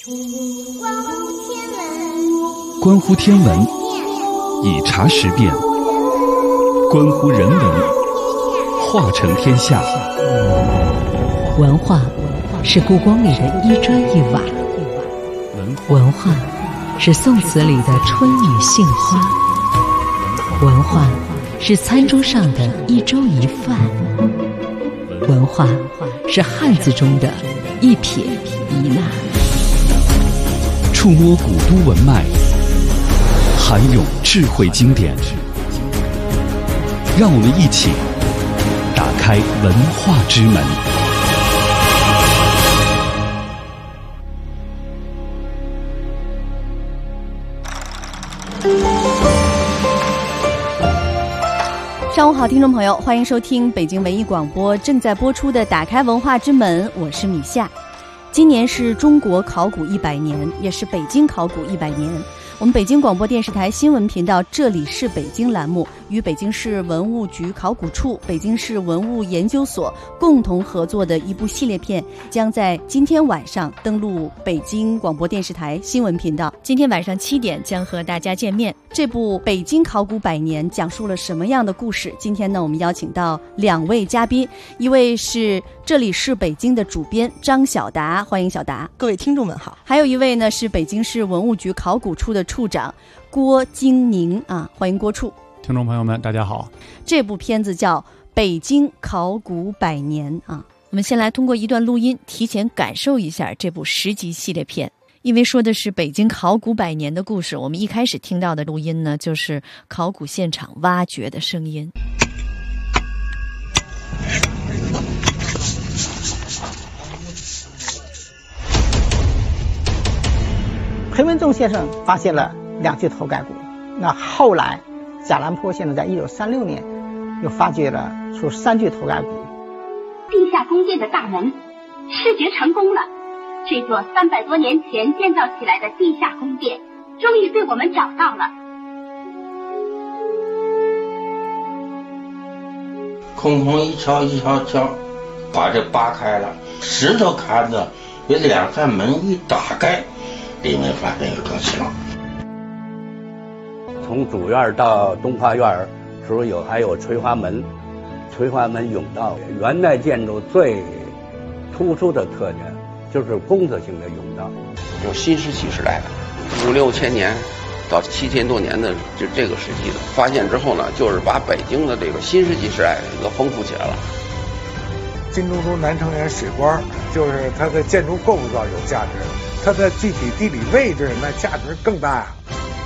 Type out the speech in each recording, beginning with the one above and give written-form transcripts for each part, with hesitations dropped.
关乎天文，以察时变；关乎人文，化成天下。 文化是故宫里的一砖一瓦，文化是宋词里的春雨杏花，文化是餐桌上的一粥一饭，文化是汉字中的一撇一捺。 触摸古都文脉，涵涌智慧经典，让我们一起打开文化之门。 上午好，听众朋友，欢迎收听北京文艺广播正在播出的《打开文化之门》，我是米夏。今年是中国考古100年，也是北京考古100年。我们北京广播电视台新闻频道这里是北京栏目与北京市文物局考古处、北京市文物研究所共同合作的一部系列片，将在今天晚上登陆北京广播电视台新闻频道。今天晚上7点将和大家见面。这部《北京考古100年》讲述了什么样的故事？今天呢，我们邀请到2位嘉宾，一位是这里是北京的主编张晓达，欢迎晓达。 各位听众们好。 还有一位呢是北京市文物局考古处的处长郭京宁啊，欢迎郭处。 听众朋友们大家好。 这部片子叫《北京考古100年》啊，我们先来通过一段录音提前感受一下这部10集系列片。因为说的是北京考古100年的故事，我们一开始听到的录音呢，就是考古现场挖掘的声音。 裴文仲先生发现了2具头盖骨，那后来贾兰坡先生在1936年又发掘了出3具头盖骨。 地下宫殿的大门视觉成功了，这座300多年前建造起来的地下宫殿终于被我们找到了。 空空一敲，把这扒开了，石头看着被2扇门一打开，里面发现有东西了。 从主院到东花院时候还有垂花门，垂花门甬道。元代建筑最突出的特点就是弓字形的甬道， 有新石器时代的5、6千年到7000多年的就这个时期的发现之后呢，就是把北京的这个新石器时代一个丰富起来了。 金中都南城垣水关，就是它的建筑构造有价值，它的具体地理位置那价值更大呀。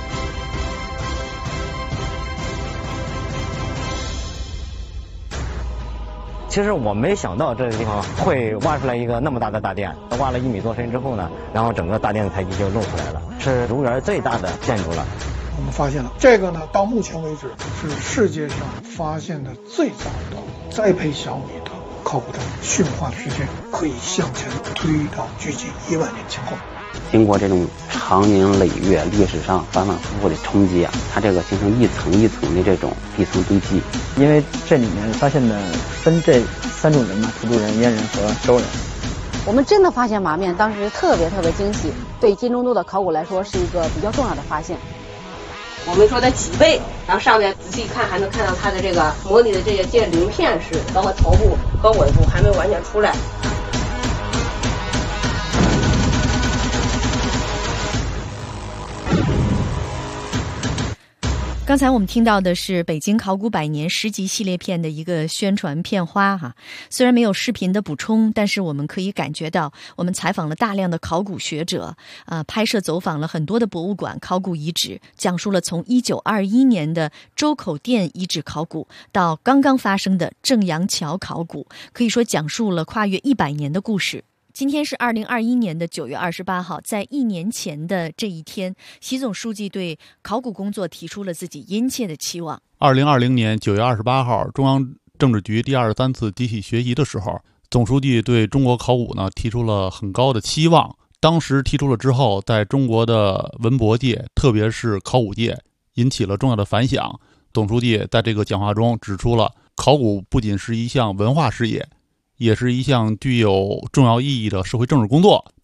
其实我没想到这个地方会挖出来一个那么大的大殿，挖了1米多深之后呢，然后整个大殿的台基就露出来了，是中原最大的建筑了。 我们发现了这个呢，到目前为止是世界上发现的最早的栽培小米的考古的驯化时间，可以向前推到距今1万年前后。 经过这种长年累月历史上反反复复的冲击啊，它这个形成一层一层的这种地层堆积。 因为这里面发现的分这3种人嘛，土著人、燕人和周人。 我们真的发现马面，当时特别惊喜，对金中都的考古来说是一个比较重要的发现。 我们说它脊背，然后上面仔细看还能看到它的这个模拟的这些鳞片是，包括头部和尾部还没完全出来。 刚才我们听到的是北京考古100年10集系列片的一个宣传片花哈，虽然没有视频的补充，但是我们可以感觉到，我们采访了大量的考古学者，拍摄走访了很多的博物馆、考古遗址，讲述了从1921年的周口店遗址考古到刚刚发生的正阳桥考古，可以说讲述了跨越100年的故事。今天是2021年的9月28号，在1年前的这一天，习总书记对考古工作提出了自己殷切的期望。 2020年9月28号，中央政治局第23次集体学习的时候，总书记对中国考古呢提出了很高的期望。当时提出了之后，在中国的文博界，特别是考古界，引起了重要的反响。总书记在这个讲话中指出了，考古不仅是一项文化事业，也是一项具有重要意义的社会政治工作。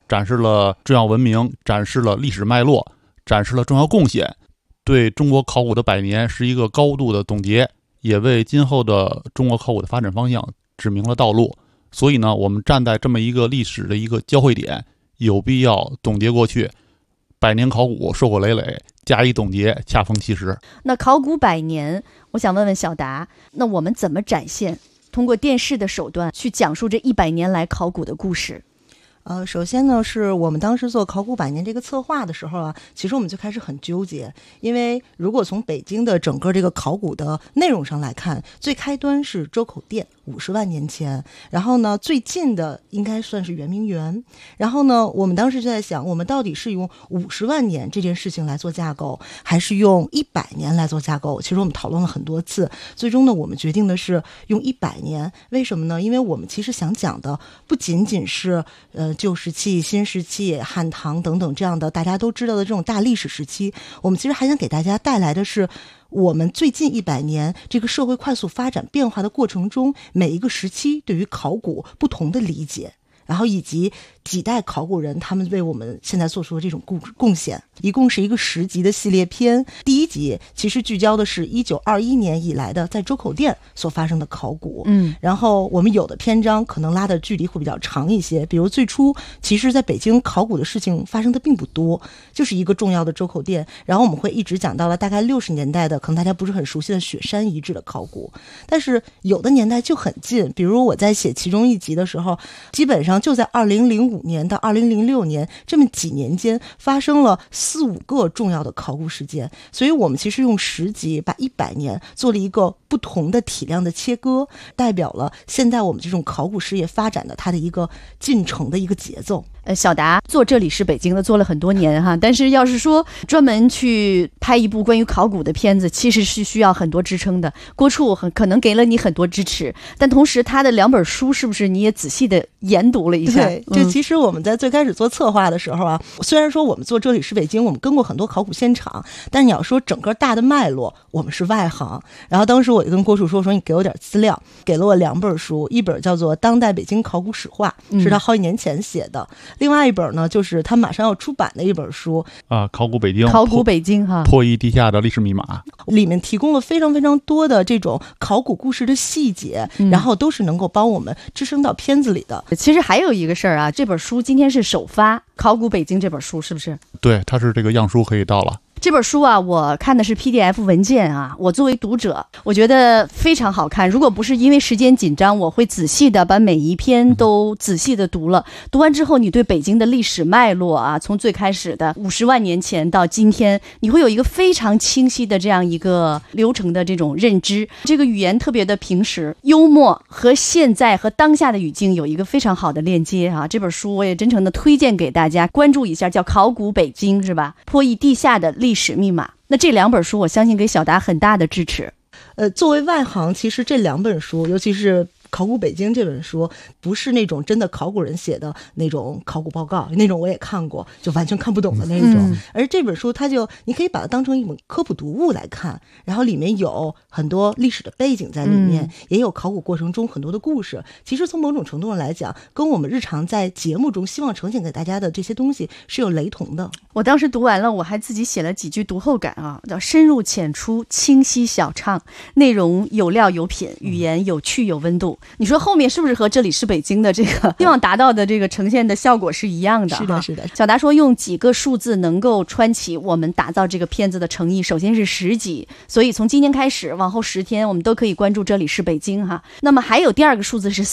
展示了重要文明，展示了历史脉络，展示了重要贡献，对中国考古的100年是一个高度的总结，也为今后的中国考古的发展方向指明了道路。所以呢，我们站在这么一个历史的一个交汇点，有必要总结过去，100年考古硕果累累，加以总结，恰逢其时。 那考古100年，我想问问小达，那我们怎么展现，通过电视的手段去讲述这100年来考古的故事？ 首先呢，是我们当时做考古100年这个策划的时候啊，其实我们就开始很纠结，因为如果从北京的整个这个考古的内容上来看，最开端是周口店50万年前，然后呢，最近的应该算是圆明园，然后呢，我们当时就在想，我们到底是用50万年这件事情来做架构，还是用100年来做架构？其实我们讨论了很多次，最终呢，我们决定的是用100年。为什么呢？因为我们其实想讲的不仅仅是旧石器、新石器、汉唐等等这样的大家都知道的这种大历史时期，我们其实还想给大家带来的是我们最近100年这个社会快速发展变化的过程中，每一个时期对于考古不同的理解，然后以及几代考古人他们为我们现在做出的这种贡献。一共是一个10集的系列片，第1集其实聚焦的是1921年以来的在周口店所发生的考古，然后我们有的篇章可能拉的距离会比较长一些，比如最初其实在北京考古的事情发生的并不多，就是一个重要的周口店，然后我们会一直讲到了大概60年代的可能大家不是很熟悉的雪山遗址的考古，但是有的年代就很近，比如我在写其中1集的时候，基本上就在2005年到2006年这么几年间发生了4-5个重要的考古事件，所以我们其实用10集把100年做了一个不同的体量的切割，代表了现在我们这种考古事业发展的它的一个进程的一个节奏。 小达做这里是北京的做了很多年哈，但是要是说专门去拍一部关于考古的片子，其实是需要很多支撑的。郭处可能给了你很多支持，但同时他的2本书是不是你也仔细的研读了一下？ 对，这其实我们在最开始做策划的时候啊，虽然说我们做这里是北京，我们跟过很多考古现场，但是你要说整个大的脉络，我们是外行。然后当时我就跟郭处说你给我点资料，给了我2本书，一本叫做《当代北京考古史话》，是他好几年前写的。另外一本呢，就是他马上要出版的一本书啊，考古北京哈， 破译地下的历史密码， 里面提供了非常非常多的这种考古故事的细节，然后都是能够帮我们支撑到片子里的。 其实还有一个事儿啊，这本书今天是首发，考古北京这本书是不是？ 对，它是这个样书可以到了。 这本书啊，我看的是 PDF 文件啊，我作为读者，我觉得非常好看。如果不是因为时间紧张，我会仔细的把每一篇都仔细的读了。读完之后，你对北京的历史脉络啊，从最开始的50万年前到今天，你会有一个非常清晰的这样一个流程的这种认知。这个语言特别的平实、幽默，和现在和当下的语境有一个非常好的链接啊。这本书我也真诚的推荐给大家关注一下，叫《考古北京》，是吧？破译地下的历史密码。那这2本书我相信给小达很大的支持。 作为外行，其实这2本书，尤其是考古北京这本书，不是那种真的考古人写的那种考古报告，那种我也看过，就完全看不懂的那种。而这本书你可以把它当成一本科普读物来看，然后里面有很多历史的背景在里面，也有考古过程中很多的故事。其实从某种程度上来讲，跟我们日常在节目中希望呈现给大家的这些东西是有雷同的。 我当时读完了，我还自己写了几句读后感啊，叫深入浅出，清晰小畅，内容有料有品，语言有趣有温度。你说后面是不是和这里是北京的这个希望达到的这个呈现的效果是一样的？ 是的，是的。 小达说用几个数字能够穿起我们打造这个片子的诚意。首先是10集，所以从今天开始往后10天，我们都可以关注这里是北京哈。那么还有第2个数字是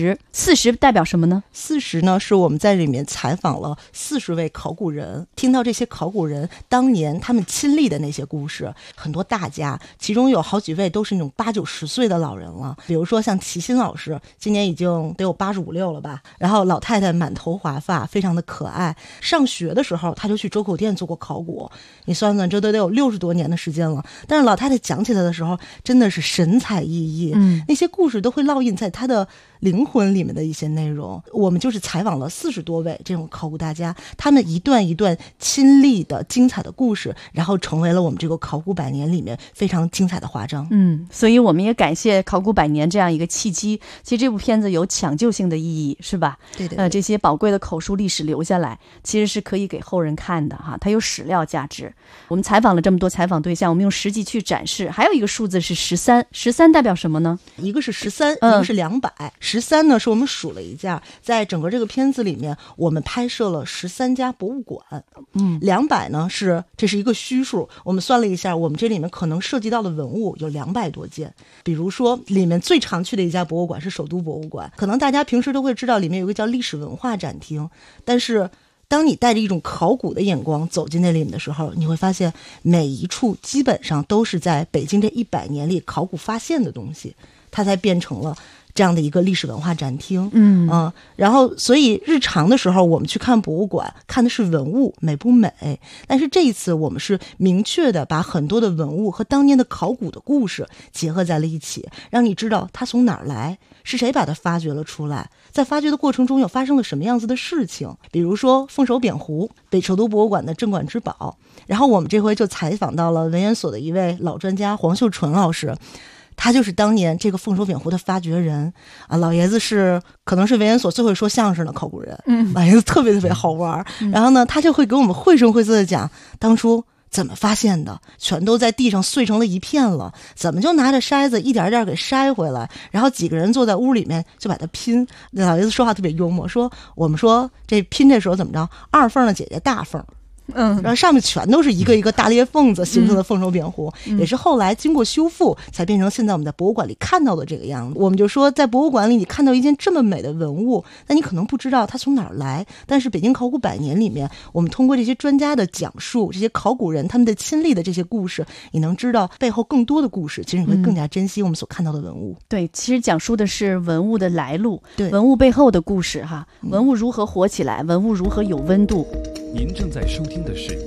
40代表什么呢 ？40呢是我们在里面采访了40位考古人，听到这些考古人当年他们亲历的那些故事，很多大家，其中有好几位都是那种80-90岁的老人了，比如说像齐新老师，今年已经得有85-86了吧，然后老太太满头华发，非常的可爱。上学的时候他就去周口店做过考古，你算算这都得有60多年的时间了，但是老太太讲起来的时候真的是神采奕奕，那些故事都会烙印在她的灵魂里面的一些内容。我们就是采访了40多位这种考古大家，他们一段一段亲历的精彩的故事，然后成为了我们这个考古100年里面非常精彩的华章。 所以我们也感谢考古100年这样一个契机。其实这部片子有抢救性的意义，是吧？ 对对对。 这些宝贵的口述历史留下来，其实是可以给后人看的哈，它有史料价值。我们采访了这么多采访对象，我们用实际去展示。还有一个数字是13代表什么呢？ 一个是13，一个是200。13呢是我们数了一下，在整个这个片子里面，我们拍摄了13家博物馆。200呢这是一个虚数，我们算了一下，我们这里面可能涉及到的文物有200多件。比如说，里面最常去的一家博物馆是首都博物馆，可能大家平时都会知道，里面有个叫历史文化展厅，但是当你带着一种考古的眼光走进那里面的时候，你会发现每一处基本上都是在北京这100年里考古发现的东西，它才变成了这样的一个历史文化展厅。然后所以日常的时候我们去看博物馆，看的是文物美不美，但是这一次我们是明确的把很多的文物和当年的考古的故事结合在了一起，让你知道它从哪儿来，是谁把它发掘了出来，在发掘的过程中又发生了什么样子的事情。比如说凤首扁壶，北首都博物馆的镇馆之宝。然后我们这回就采访到了文研所的一位老专家黄秀纯老师，他就是当年这个凤首扁壶的发掘人啊。老爷子可能是文研所最会说相声的考古人，老爷子特别特别好玩。然后呢，他就会给我们绘声绘色的讲当初怎么发现的，全都在地上碎成了一片了，怎么就拿着筛子一点一点给筛回来，然后几个人坐在屋里面就把它拼。老爷子说话特别幽默，说我们说这拼这时候怎么着，二缝的姐姐大缝，然后上面全都是一个一个大裂缝子形成的凤首扁壶，也是后来经过修复才变成现在我们在博物馆里看到的这个样子。我们就说在博物馆里你看到一件这么美的文物，那你可能不知道它从哪儿来，但是北京考古100年里面，我们通过这些专家的讲述，这些考古人他们的亲历的这些故事，你能知道背后更多的故事，其实你会更加珍惜我们所看到的文物。 对，其实讲述的是文物的来路， 对， 文物背后的故事哈，文物如何活起来，文物如何有温度。 您正在收听的是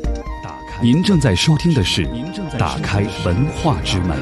打开文化之门。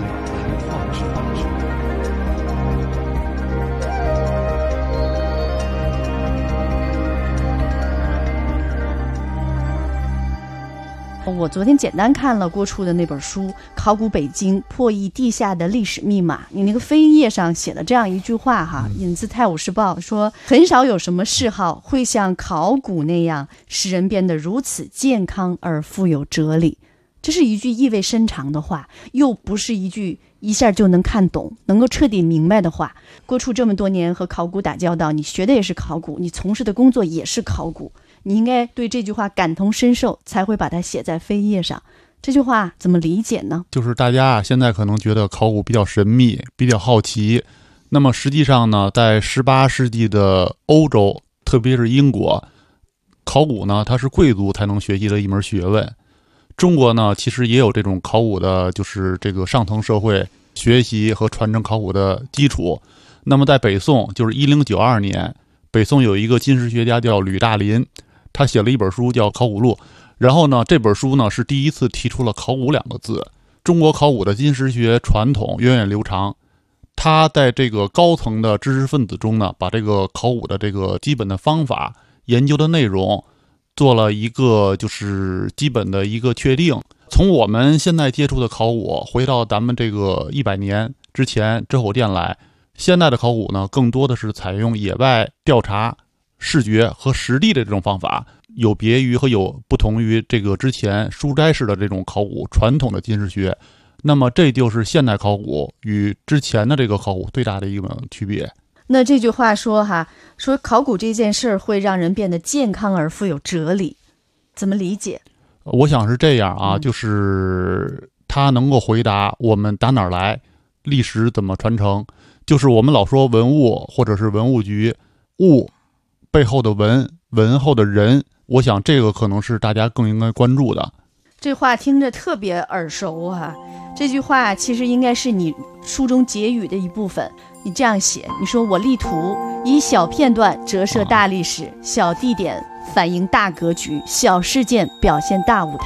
我昨天简单看了郭初的那本书《考古北京：破译地下的历史密码》，你那个扉页上写了这样一句话哈，引自《泰晤士报》，说很少有什么嗜好会像考古那样使人变得如此健康而富有哲理。这是一句意味深长的话，又不是一句一下就能看懂能够彻底明白的话。郭初这么多年和考古打交道，你学的也是考古，你从事的工作也是考古，你应该对这句话感同身受，才会把它写在扉页上。这句话怎么理解呢？ 就是大家现在可能觉得考古比较神秘，比较好奇，那么实际上呢，在18世纪的欧洲，特别是英国，考古呢它是贵族才能学习的一门学问。中国呢其实也有这种考古的，就是这个上层社会学习和传承考古的基础。那么在北宋，就是1092年，北宋有一个金石学家叫吕大林，他写了一本书叫《考古录》，然后呢这本书呢是第一次提出了考古2个字。中国考古的金石学传统源远流长，他在这个高层的知识分子中呢，把这个考古的这个基本的方法、研究的内容做了一个就是基本的一个确定。从我们现在接触的考古回到咱们这个100年之前之后电来，现在的考古呢更多的是采用野外调查、视觉和实地的这种方法，有别于和有不同于这个之前书斋式的这种考古传统的金石学。那么这就是现代考古与之前的这个考古最大的一个区别。 那这句话说考古这件事会让人变得健康而富有哲理，怎么理解？ 我想是这样啊，就是他能够回答我们打哪儿来，历史怎么传承。就是我们老说文物或者是文物局，物背后的文，文后的人，我想这个可能是大家更应该关注的。 这话听着特别耳熟啊，这句话其实应该是你书中结语的一部分。你这样写，你说我力图以小片段折射大历史，小地点反映大格局，小事件表现大舞台，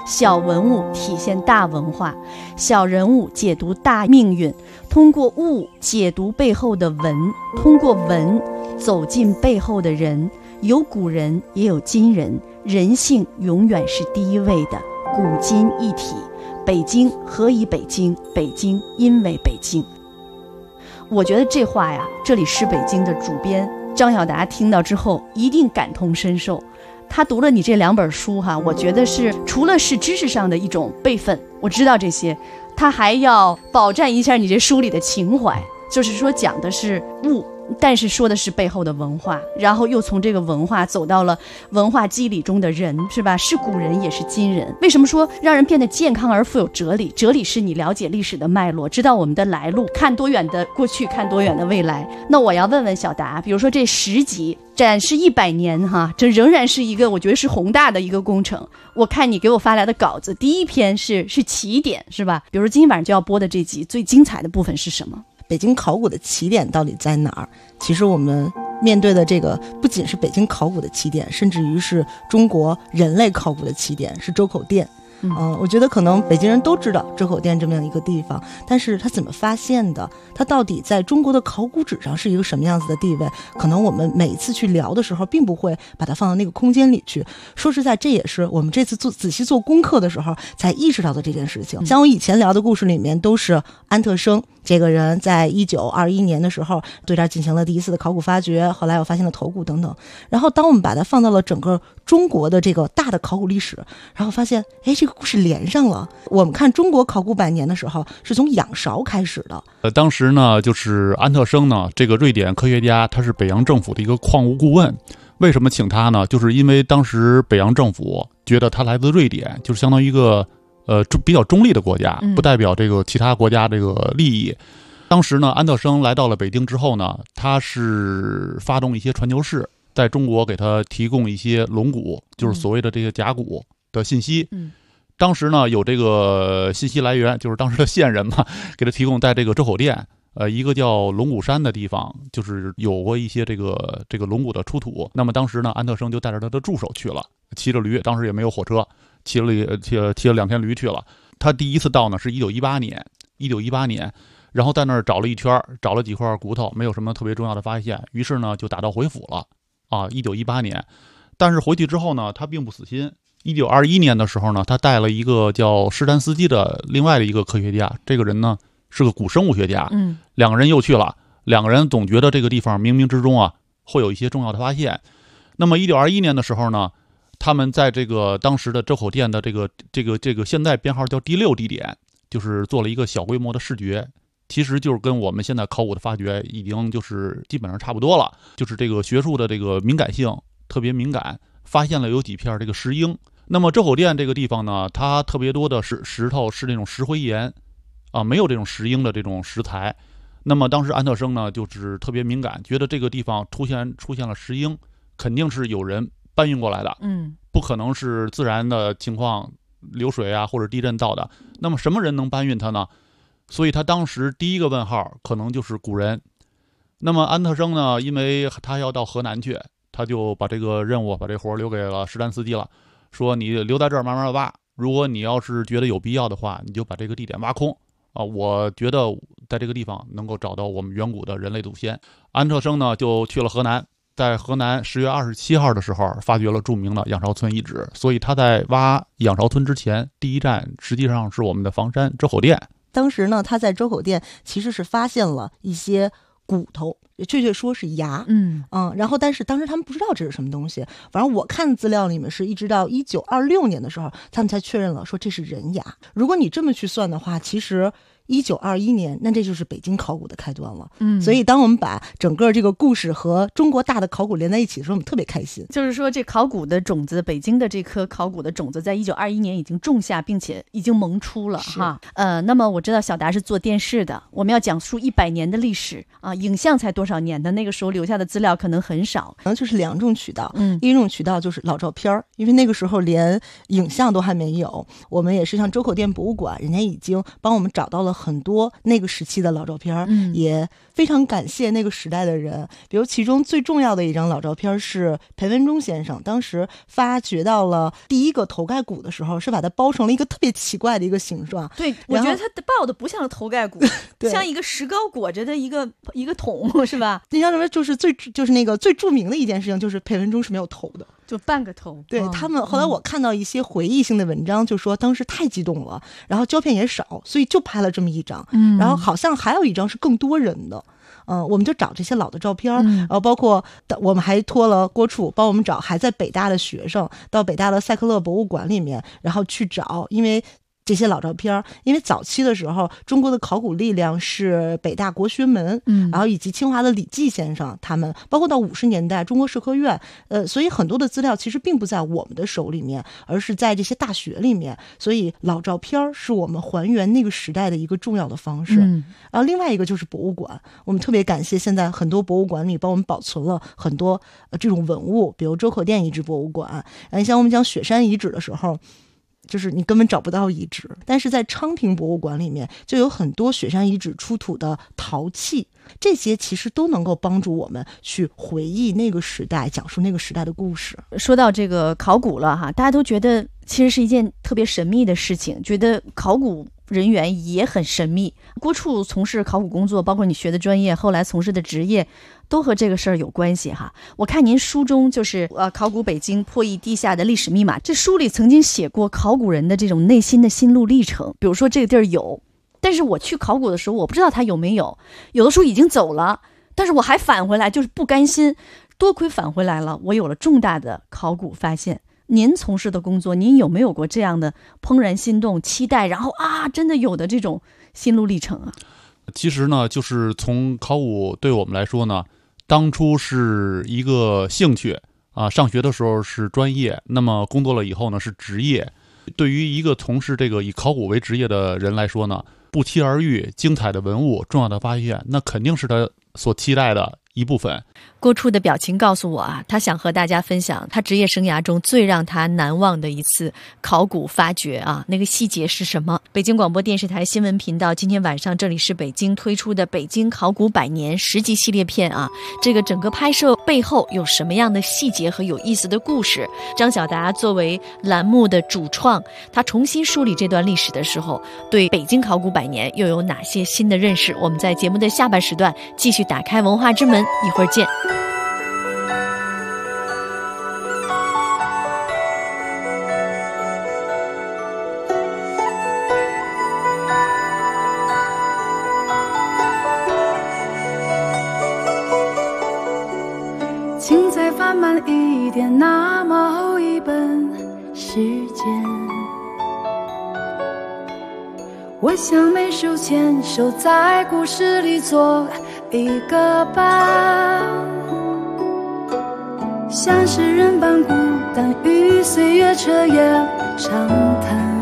小文物体现大文化，小人物解读大命运，通过物解读背后的文，通过文走进背后的人。有古人也有今人，人性永远是第一位的，古今一体。北京何以北京？北京因为北京。我觉得这话呀，这里是北京的主编张晓达听到之后一定感同身受。他读了你这2本书哈，我觉得是除了是知识上的一种备份，我知道这些，他还要保占一下你这书里的情怀，就是说讲的是物，但是说的是背后的文化，然后又从这个文化走到了文化机理中的人，是吧？是古人也是今人。为什么说让人变得健康而富有哲理？哲理是你了解历史的脉络，知道我们的来路，看多远的过去，看多远的未来。那我要问问小达，比如说这10集展示100年哈，这仍然是一个我觉得是宏大的一个工程。我看你给我发来的稿子，第1篇是起点，是吧？比如说今天晚上就要播的这集最精彩的部分是什么？ 北京考古的起点到底在哪儿？其实我们面对的这个不仅是北京考古的起点，甚至于是中国人类考古的起点，是周口店。我觉得可能北京人都知道周口店这么样一个地方，但是它怎么发现的，它到底在中国的考古史上是一个什么样子的地位，可能我们每一次去聊的时候并不会把它放到那个空间里去。说实在，这也是我们这次仔细做功课的时候才意识到的这件事情。像我以前聊的故事里面都是安特生这个人在1921年的时候对这儿进行了第一次的考古发掘，后来又发现了头骨等等。然后当我们把它放到了整个中国的这个大的考古历史，然后发现这个故事连上了。我们看中国考古100年的时候是从仰韶开始的。 当时呢就是安特生呢这个瑞典科学家，他是北洋政府的一个矿物顾问。为什么请他呢？就是因为当时北洋政府觉得他来自瑞典，就是相当于一个比较中立的国家，不代表这个其他国家这个利益。当时呢安特生来到了北京之后呢，他是发动一些传教士在中国给他提供一些龙骨，就是所谓的这些甲骨的信息。当时呢有这个信息来源，就是当时的县人嘛，给他提供在这个周口店一个叫龙骨山的地方，就是有过一些这个龙骨的出土。那么当时呢安特生就带着他的助手去了，骑着驴，当时也没有火车，骑了2天驴去了。他第一次到呢是1918年，然后在那儿找了一圈，找了几块骨头，没有什么特别重要的发现，于是呢就打道回府了1918年。但是回去之后呢他并不死心。1921年的时候呢，他带了一个叫施丹斯基的另外的一个科学家，这个人呢是个古生物学家。2个人又去了，两个人总觉得这个地方冥冥之中会有一些重要的发现。那么1921年的时候呢，他们在这个当时的周口店的这个现在编号叫第6地点，就是做了一个小规模的视觉，其实就是跟我们现在考古的发掘已经就是基本上差不多了，就是这个学术的这个敏感性特别敏感，发现了有几片这个石英。那么周口店这个地方呢，它特别多的石头是那种石灰岩没有这种石英的这种石材。那么当时安特生呢就是特别敏感，觉得这个地方出现了石英，肯定是有人搬运过来的，不可能是自然的情况，流水或者地震造的。那么什么人能搬运它呢？所以他当时第一个问号可能就是古人。那么安特生呢，因为他要到河南去，他就把这个任务把这活留给了施丹斯基了，说你留在这儿慢慢挖，如果你要是觉得有必要的话，你就把这个地点挖空我觉得在这个地方能够找到我们远古的人类祖先。安特生呢就去了河南，在河南10月27号的时候发掘了著名的仰韶村遗址。所以他在挖仰韶村之前，第一站实际上是我们的房山周口店。 当时呢他在周口店其实是发现了一些骨头，确切说是牙，然后但是当时他们不知道这是什么东西，反正我看资料里面是一直到1926年的时候，他们才确认了说这是人牙。如果你这么去算的话，其实1921年，那这就是北京考古的开端了。所以当我们把整个这个故事和中国大的考古连在一起的时候，我们特别开心。 就是说这考古的种子，北京的这颗考古的种子在1921年已经种下，并且已经萌出了哈。那么我知道小达是做电视的，我们要讲述100年的历史影像才多少年的，那个时候留下的资料可能很少， 可能就是2种渠道。一种渠道就是老照片，因为那个时候连影像都还没有，我们也是像周口店博物馆，人家已经帮我们找到了很多那个时期的老照片，也非常感谢那个时代的人。比如其中最重要的一张老照片是裴文中先生当时发掘到了第一个头盖骨的时候，是把它包成了一个特别奇怪的一个形状。 对，我觉得它抱的不像头盖骨，像一个石膏裹着的一个桶，是吧？ 那张照片就是那个最著名的一件事情，就是裴文中是没有头的。 就半个头。 对，他们后来我看到一些回忆性的文章，就说当时太激动了，然后胶片也少，所以就拍了这么一张。然后好像还有一张是更多人的。我们就找这些老的照片，然后包括我们还托了郭处帮我们找还在北大的学生，到北大的塞克勒博物馆里面，然后去找，因为这些老照片，因为早期的时候中国的考古力量是北大国学门，然后以及清华的李济先生他们，包括到50年代中国社科院，所以很多的资料其实并不在我们的手里面，而是在这些大学里面，所以老照片是我们还原那个时代的一个重要的方式。然后另外一个就是博物馆，我们特别感谢现在很多博物馆里帮我们保存了很多这种文物，比如周可殿遗址博物馆，像我们讲雪山遗址的时候，就是你根本找不到遗址，但是在昌平博物馆里面就有很多雪山遗址出土的陶器，这些其实都能够帮助我们去回忆那个时代，讲述那个时代的故事。 说到这个考古了哈，大家都觉得其实是一件特别神秘的事情，觉得考古人员也很神秘。郭处从事考古工作，包括你学的专业，后来从事的职业，都和这个事儿有关系哈。我看您书中就是考古北京破译地下的历史密码，这书里曾经写过考古人的这种内心的心路历程。比如说这个地儿有，但是我去考古的时候我不知道它有没有，有的时候已经走了，但是我还返回来，就是不甘心，多亏返回来了，我有了重大的考古发现。您从事的工作，您有没有过这样的怦然心动、期待，然后真的有的这种心路历程啊？ 其实呢，就是从考古对我们来说呢，当初是一个兴趣啊，上学的时候是专业，那么工作了以后呢是职业。对于一个从事这个以考古为职业的人来说呢，不期而遇、精彩的文物、重要的发现，那肯定是他所期待的一部分。 郭处的表情告诉我他想和大家分享他职业生涯中最让他难忘的一次考古发掘那个细节是什么？北京广播电视台新闻频道今天晚上这里是北京推出的北京考古100年10集系列片这个整个拍摄背后有什么样的细节和有意思的故事？张晓达作为栏目的主创，他重新梳理这段历史的时候，对北京考古100年又有哪些新的认识？我们在节目的下半时段继续打开文化之门，一会儿见。 请再翻慢一点，那么厚一本时间，我想每手牵手在故事里做一个伴，像是人般孤单，与岁月彻夜长谈，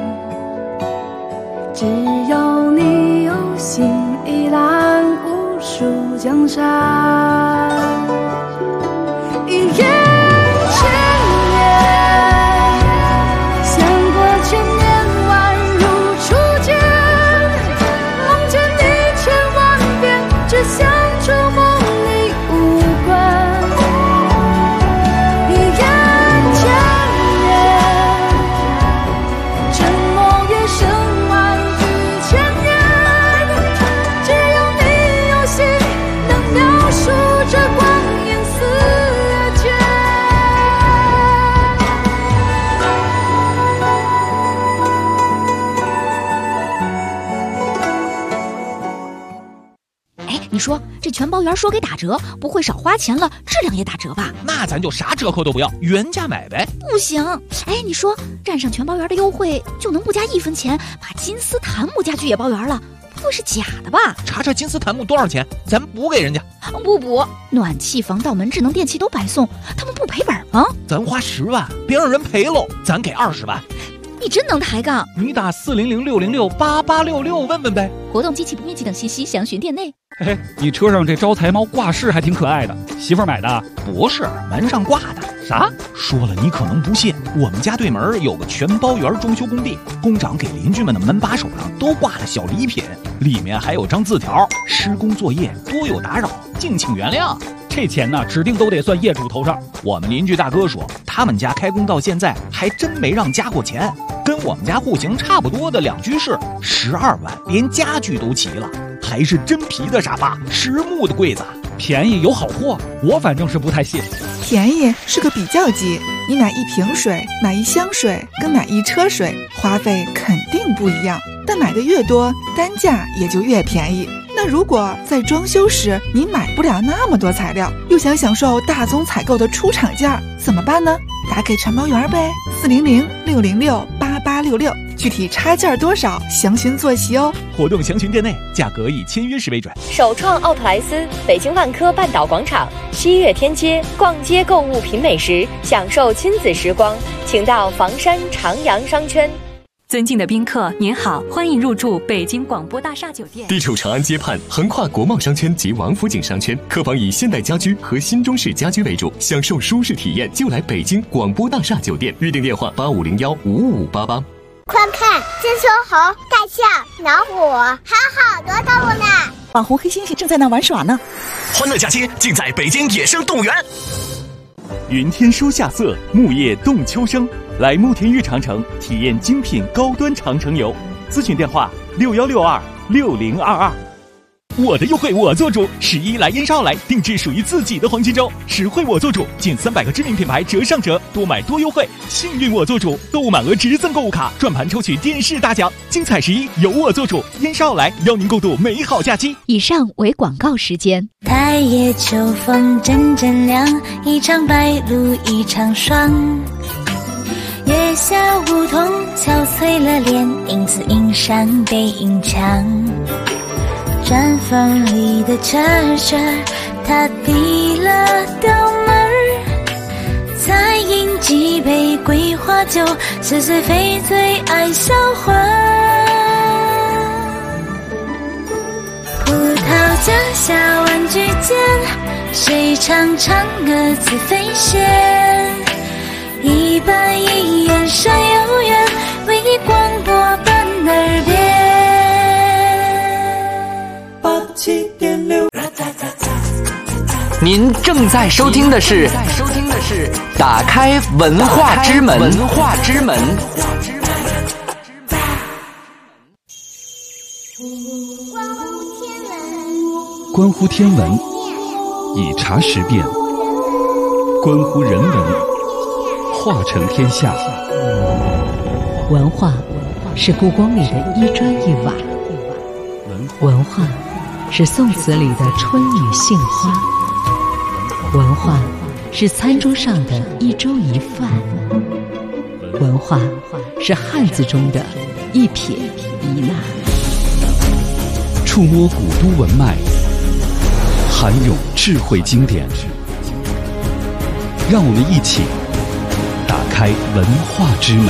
只有你有心一览无数江山，一眼千年，相隔千年宛如初见，梦见你千万遍，只想触摸你无关，一眼千年，沉默越深万语千言，只有你有心能描述这光阴似箭。 你说这全包圆说给打折，不会少花钱了，质量也打折吧？ 那咱就啥折扣都不要，原价买呗。 不行，你说占上全包圆的优惠就能不加1分钱，把金丝檀木家具也包圆了，不会是假的吧？ 查查金丝檀木多少钱，咱补给人家。 不补，暖气、防盗门、智能电器都白送，他们不赔本吗？ 咱花10万，别让人赔喽，咱给20万。 你真能抬杠！ 你打400-606-8866问问呗。 活动、机器不面积等信息详询店内。 你车上这招财猫挂饰还挺可爱的，媳妇儿买的？ 不是，门上挂的。 啥？说了你可能不信，我们家对门有个全包园装修工地，工长给邻居们的门把手上都挂了小礼品，里面还有张字条：施工作业多有打扰，敬请原谅。这钱呢，指定都得算业主头上。我们邻居大哥说，他们家开工到现在还真没让加过钱，跟我们家户型差不多的2居室，12万，连家具都齐了，还是真皮的沙发，实木的柜子，便宜有好货，我反正是不太信。 便宜是个比较级，你买1瓶水、买1箱水跟买1车水，花费肯定不一样，但买的越多，单价也就越便宜。那如果在装修时你买不了那么多材料，又想享受大宗采购的出厂价，怎么办呢？打给全包园呗，400-606-8866，具体差价多少，详询坐席哦。 活动详询店内，价格以签约时为准。 首创奥特莱斯，北京万科半岛广场西岳天街，逛街购物品美食，享受亲子时光，请到房山长阳商圈。 尊敬的宾客，您好，欢迎入住北京广播大厦酒店。 地处长安街畔，横跨国贸商圈及王府井商圈，客房以现代家居和新中式家居为主，享受舒适体验就来北京广播大厦酒店。预订电话85015588。 快看，金丝猴、大象、老虎，还有好多动物呢。 网红黑猩猩正在那玩耍呢。 欢乐假期尽在北京野生动物园。 云天书夏色，木叶动秋声。来慕田峪长城体验精品高端长城游，咨询电话61626022。我的优惠我做主，11来烟烧来，定制属于自己的黄金周，实惠我做主，近300个知名品牌折上折，多买多优惠，幸运我做主，购物满额直赠购物卡，转盘抽取电视大奖，精彩11由我做主，烟烧来，邀您共度美好假期。 以上为广告时间。 太夜秋风阵阵凉，一场白露一场霜。月下梧桐憔悴了脸，影子映上背影墙。毡房里的车车，他递了刀门儿，再饮几杯桂花酒，似是非醉爱销魂。葡萄架下玩具间，谁唱唱歌自飞仙？一板一眼闪悠远，为你广播伴耳边。87.6。 您正在收听的是打开文化之门。 关乎天文，以察时变；关乎人文，化成天下。 文化是故宫里的一砖一瓦，文化是宋词里的春雨杏花，文化是餐桌上的一粥一饭，文化是汉字中的一撇一捺。 触摸古都文脉，涵涌智慧经典，让我们一起打开文化之门。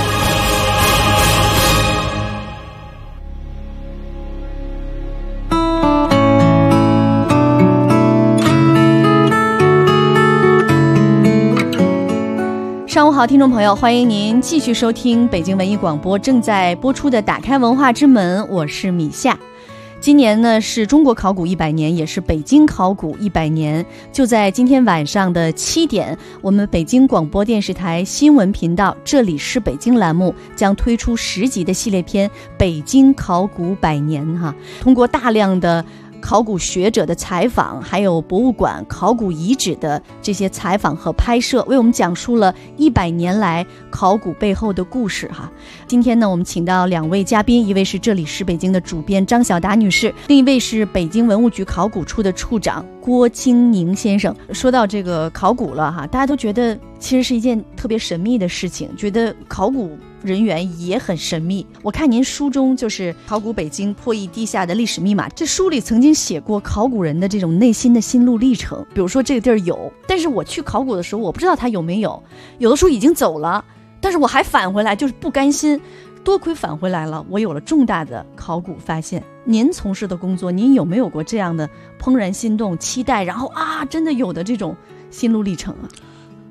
上午好，听众朋友，欢迎您继续收听北京文艺广播正在播出的打开文化之门，我是米夏。今年呢是中国考古100年，也是北京考古100年。就在今天晚上的7点，我们北京广播电视台新闻频道这里是北京栏目将推出10集的系列片《北京考古100年》通过大量的考古学者的采访，还有博物馆考古遗址的这些采访和拍摄，为我们讲述了100年来考古背后的故事今天呢，我们请到2位嘉宾，一位是这里是北京的主编张晓达女士，另一位是北京文物局考古处的处长郭京宁先生。说到这个考古了大家都觉得其实是一件特别神秘的事情，觉得考古人员也很神秘。我看您书中就是《考古北京破译地下的历史密码》，这书里曾经写过考古人的这种内心的心路历程。比如说这个地儿有，但是我去考古的时候我不知道它有没有，有的时候已经走了，但是我还返回来，就是不甘心。多亏返回来了，我有了重大的考古发现。您从事的工作，您有没有过这样的怦然心动、期待，然后真的有的这种心路历程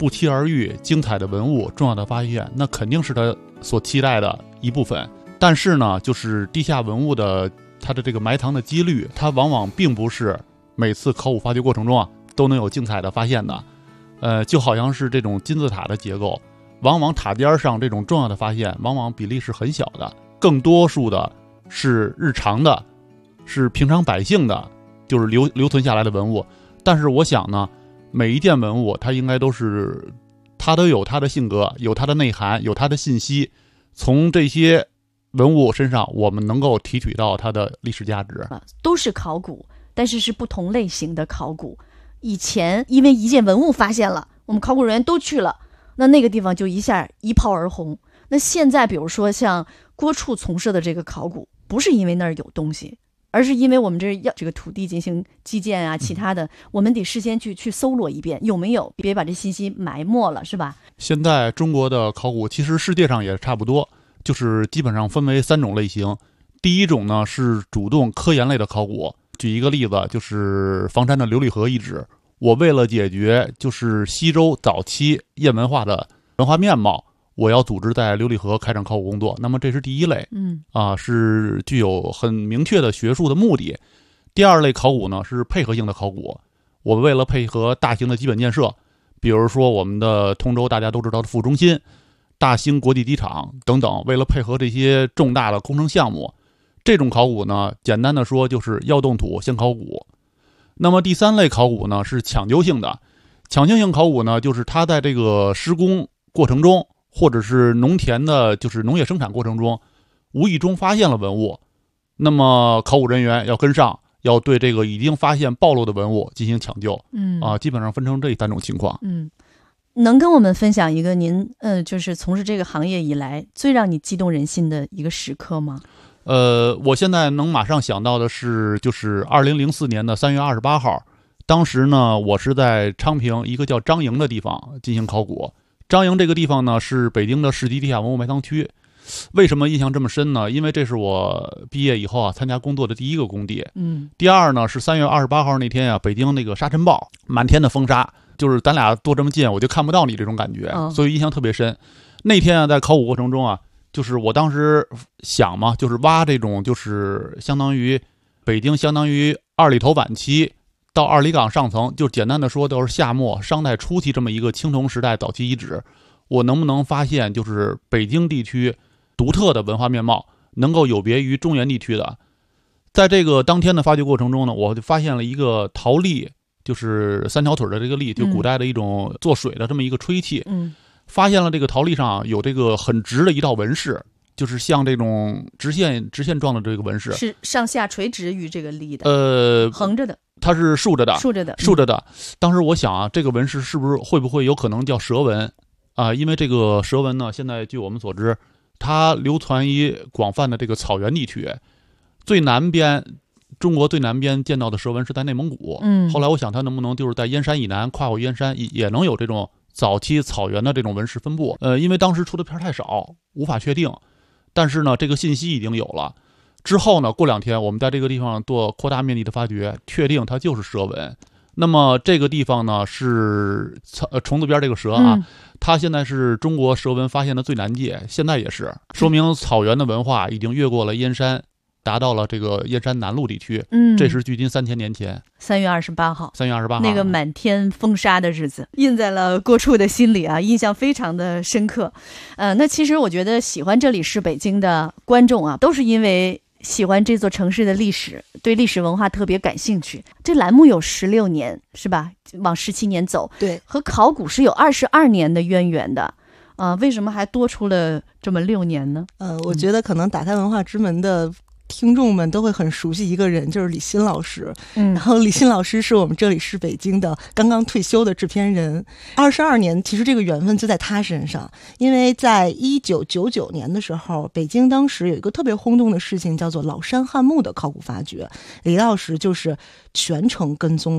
不期而遇、精彩的文物、重要的发现，那肯定是他所期待的一部分。但是呢，就是地下文物的它的这个埋藏的几率，它往往并不是每次考古发掘过程中啊都能有精彩的发现的。就好像是这种金字塔的结构，往往塔尖上这种重要的发现，往往比例是很小的，更多数的是日常的，是平常百姓的，就是留存下来的文物。但是我想呢，每一件文物它应该它都有它的性格，有它的内涵，有它的信息。从这些文物身上，我们能够提取到它的历史价值。 都是考古，但是是不同类型的考古。以前因为一件文物发现了，我们考古人员都去了，那个地方就一下一炮而红。那现在比如说像郭处从事的这个考古，不是因为那儿有东西，而是因为我们这要这个土地进行基建啊，其他的我们得事先去搜罗一遍有没有，别把这信息埋没了，是吧？ 现在中国的考古其实世界上也差不多，就是基本上分为3种类型。第一种呢是主动科研类的考古，举一个例子，就是房山的琉璃河遗址。我为了解决就是西周早期燕文化的文化面貌，我要组织在琉璃河开展考古工作。那么这是第一类，是具有很明确的学术的目的。第二类考古呢是配合性的考古，我为了配合大型的基本建设，比如说我们的通州大家都知道的副中心、大兴国际机场等等，为了配合这些重大的工程项目，这种考古呢，简单的说就是要动土先考古。那么第3类考古呢是抢救性的，抢救性考古呢就是它在这个施工过程中，或者是农田的就是农业生产过程中，无意中发现了文物，那么考古人员要跟上，要对这个已经发现暴露的文物进行抢救。基本上分成这3种情况。 能跟我们分享一个您就是从事这个行业以来最让你激动人心的一个时刻吗？ 我现在能马上想到的是，就是2004年的3月28号，当时呢，我是在昌平一个叫张营的地方进行考古。张营这个地方呢，是北京的市级地下文物埋藏区。为什么印象这么深呢？因为这是我毕业以后参加工作的第一个工地。第二呢，是3月28号那天北京那个沙尘暴，满天的风沙，就是咱俩坐这么近，我就看不到你这种感觉，所以印象特别深。那天在考古过程中就是我当时想嘛，就是挖这种就是相当于北京相当于2里头晚期到2里岗上层，就简单的说都是夏末商代初期这么一个青铜时代早期遗址，我能不能发现就是北京地区独特的文化面貌，能够有别于中原地区的。在这个当天的发掘过程中呢，我就发现了一个陶粒，就是3条腿的这个粒，就古代的一种做水的这么一个吹器。发现了这个陶粒上有这个很直的一道纹饰，就是像这种直线状的这个纹饰， 是上下垂直于这个粒的，横着的， 它是竖着的。竖着的。当时我想这个纹饰会不会有可能叫蛇纹因为这个蛇纹呢，现在据我们所知，它流传于广泛的这个草原地区，中国最南边见到的蛇纹是在内蒙古。后来我想它能不能就是在燕山以南跨过燕山也能有这种早期草原的这种纹饰分布。因为当时出的片太少，无法确定。但是呢，这个信息已经有了。之后呢，过2天我们在这个地方做扩大面积的发掘，确定它就是蛇纹。那么这个地方呢是虫字边这个蛇它现在是中国蛇纹发现的最南界，现在也是，说明草原的文化已经越过了燕山，达到了这个燕山南麓地区。这是距今3000年前 3月28号 3月28号那个满天风沙的日子，印在了郭处的心里印象非常的深刻。那其实我觉得喜欢这里是北京的观众都是因为喜欢这座城市的历史，对历史文化特别感兴趣。这栏目有16年是吧？往17年走， 对， 和考古是有22年的渊源的。为什么还多出了这么6年呢？ 我觉得可能打开文化之门的听众们都会很熟悉一个人，就是李欣老师。然后李欣老师是我们这里是北京的刚刚退休的制片人。22年，其实这个缘分就在他身上，因为在1999年的时候，北京当时有一个特别轰动的事情，叫做老山汉墓的考古发掘。李老师就是全程跟踪了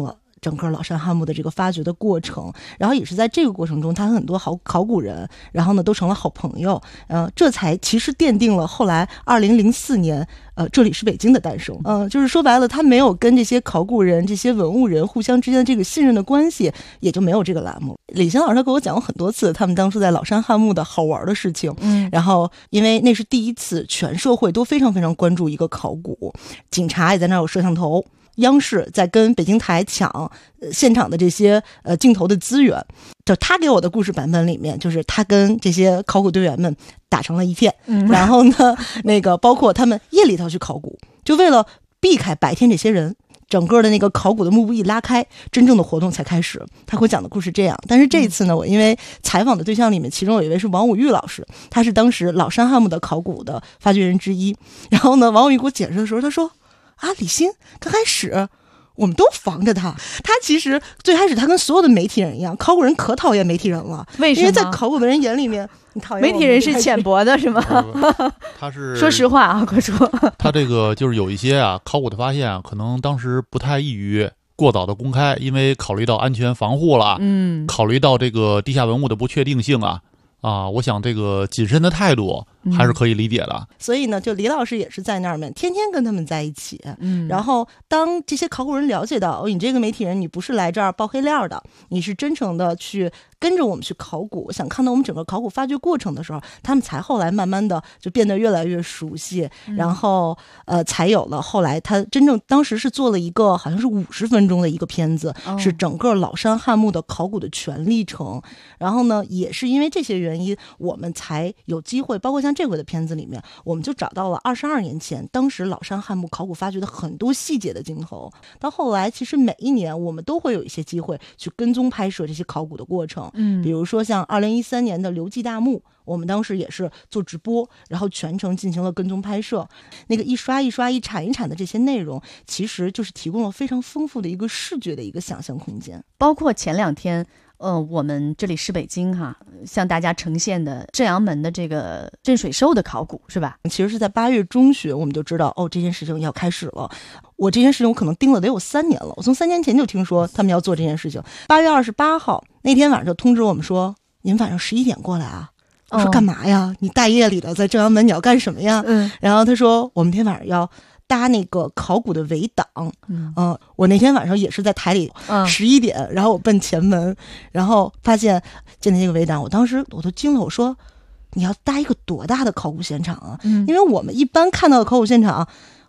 整个老山汉墓的这个发掘的过程，然后也是在这个过程中，他和很多考古人，然后呢都成了好朋友，这才其实奠定了后来2004年这里是北京的诞生。就是说白了，他没有跟这些考古人、这些文物人互相之间的这个信任的关系，也就没有这个栏目。李欣老师他给我讲过很多次他们当初在老山汉墓的好玩的事情，然后因为那是第一次全社会都非常非常关注一个考古，警察也在那儿有摄像头，央视在跟北京台抢现场的这些镜头的资源。就他给我的故事版本里面，就是他跟这些考古队员们打成了一片，然后呢那个包括他们夜里头去考古，就为了避开白天这些人，整个的那个考古的幕布一拉开，真正的活动才开始。他给我讲的故事这样。但是这一次呢，我因为采访的对象里面其中有一位是王武玉老师，他是当时老山汉墓的考古的发掘人之一。然后呢，王武玉给我解释的时候，他说李欣刚开始我们都防着他其实最开始他跟所有的媒体人一样，考古人可讨厌媒体人了。 为什么？ 因为在考古的人眼里面，你讨厌媒体人是浅薄的是吗？ 他是说实话啊，快说。 他这个就是有一些考古的发现可能当时不太易于过早的公开，因为考虑到安全防护了，考虑到这个地下文物的不确定性我想这个谨慎的态度还是可以理解的。 所以呢，就李老师也是在那儿面天天跟他们在一起。然后当这些考古人了解到你这个媒体人你不是来这儿爆黑料的，你是真诚的去跟着我们去考古，想看到我们整个考古发掘过程的时候，他们才后来慢慢的就变得越来越熟悉，然后才有了后来他真正当时是做了一个好像是50分钟的一个片子，是整个老山汉墓的考古的全历程。然后呢，也是因为这些原因，我们才有机会，包括像这回的片子里面，我们就找到了22年前当时老山汉墓考古发掘的很多细节的镜头。到后来其实每一年我们都会有一些机会去跟踪拍摄这些考古的过程，比如说像2013年的刘记大墓，我们当时也是做直播，然后全程进行了跟踪拍摄，那个一刷一刷一铲一铲的这些内容，其实就是提供了非常丰富的一个视觉的一个想象空间。 包括前2天我们这里是北京向大家呈现的正阳门的这个镇水兽的考古是吧？ 其实是在8月中旬我们就知道这件事情要开始了。我这件事情我可能盯了得有3年了，我从3年前就听说他们要做这件事情。8月28号那天晚上就通知我们说，您晚上11点过来啊。我说干嘛呀？你大夜里的在正阳门你要干什么呀？然后他说我们今天晚上要搭那个考古的围挡。我那天晚上也是在台里11点，然后我奔前门，然后发现建的那个围挡，我当时我都惊了，我说你要搭一个多大的考古现场啊？因为我们一般看到的考古现场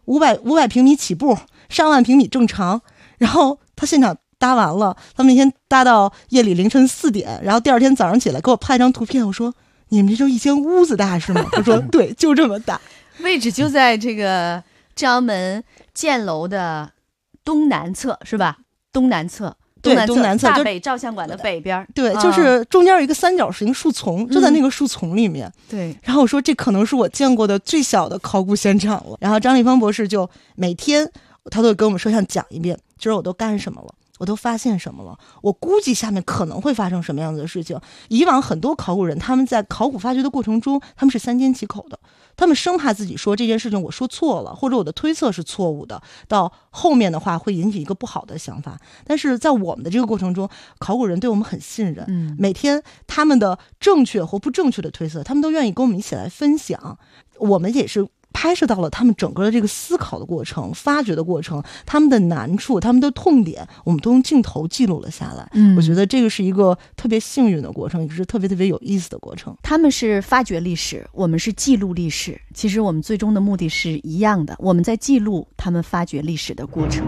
500平米起步，上万平米正常，然后他现场搭完了，他们那天搭到夜里凌晨4点，然后第二天早上起来给我拍一张图片，我说你们这就一间屋子大是吗？他说对，就这么大。 位置就在这个正阳门箭楼的东南侧是吧？东南侧， 对，东南侧大北照相馆的北边。 对，就是中间有一个三角形树丛，就在那个树丛里面。 对。 然后我说这可能是我见过的最小的考古现场了。然后张立芳博士就每天他都会跟我们摄像讲一遍，今儿我都干什么了，我都发现什么了，我估计下面可能会发生什么样子的事情。以往很多考古人他们在考古发掘的过程中，他们是三缄其口的，他们生怕自己说这件事情我说错了，或者我的推测是错误的，到后面的话会引起一个不好的想法。但是在我们的这个过程中，考古人对我们很信任，每天他们的正确或不正确的推测，他们都愿意跟我们一起来分享。我们也是拍摄到了他们整个的这个思考的过程、发掘的过程，他们的难处、他们的痛点，我们都用镜头记录了下来。我觉得这个是一个特别幸运的过程，也是特别特别有意思的过程。 他们是发掘历史，我们是记录历史，其实我们最终的目的是一样的，我们在记录他们发掘历史的过程。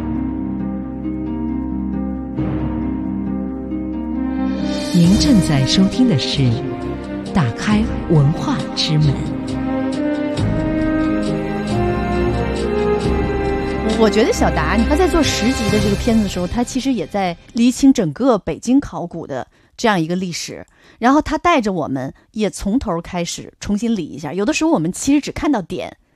您正在收听的是《打开文化之门》。 我觉得小达他在做10集的这个片子的时候，他其实也在厘清整个北京考古的这样一个历史，然后他带着我们也从头开始重新理一下。有的时候我们其实只看到点，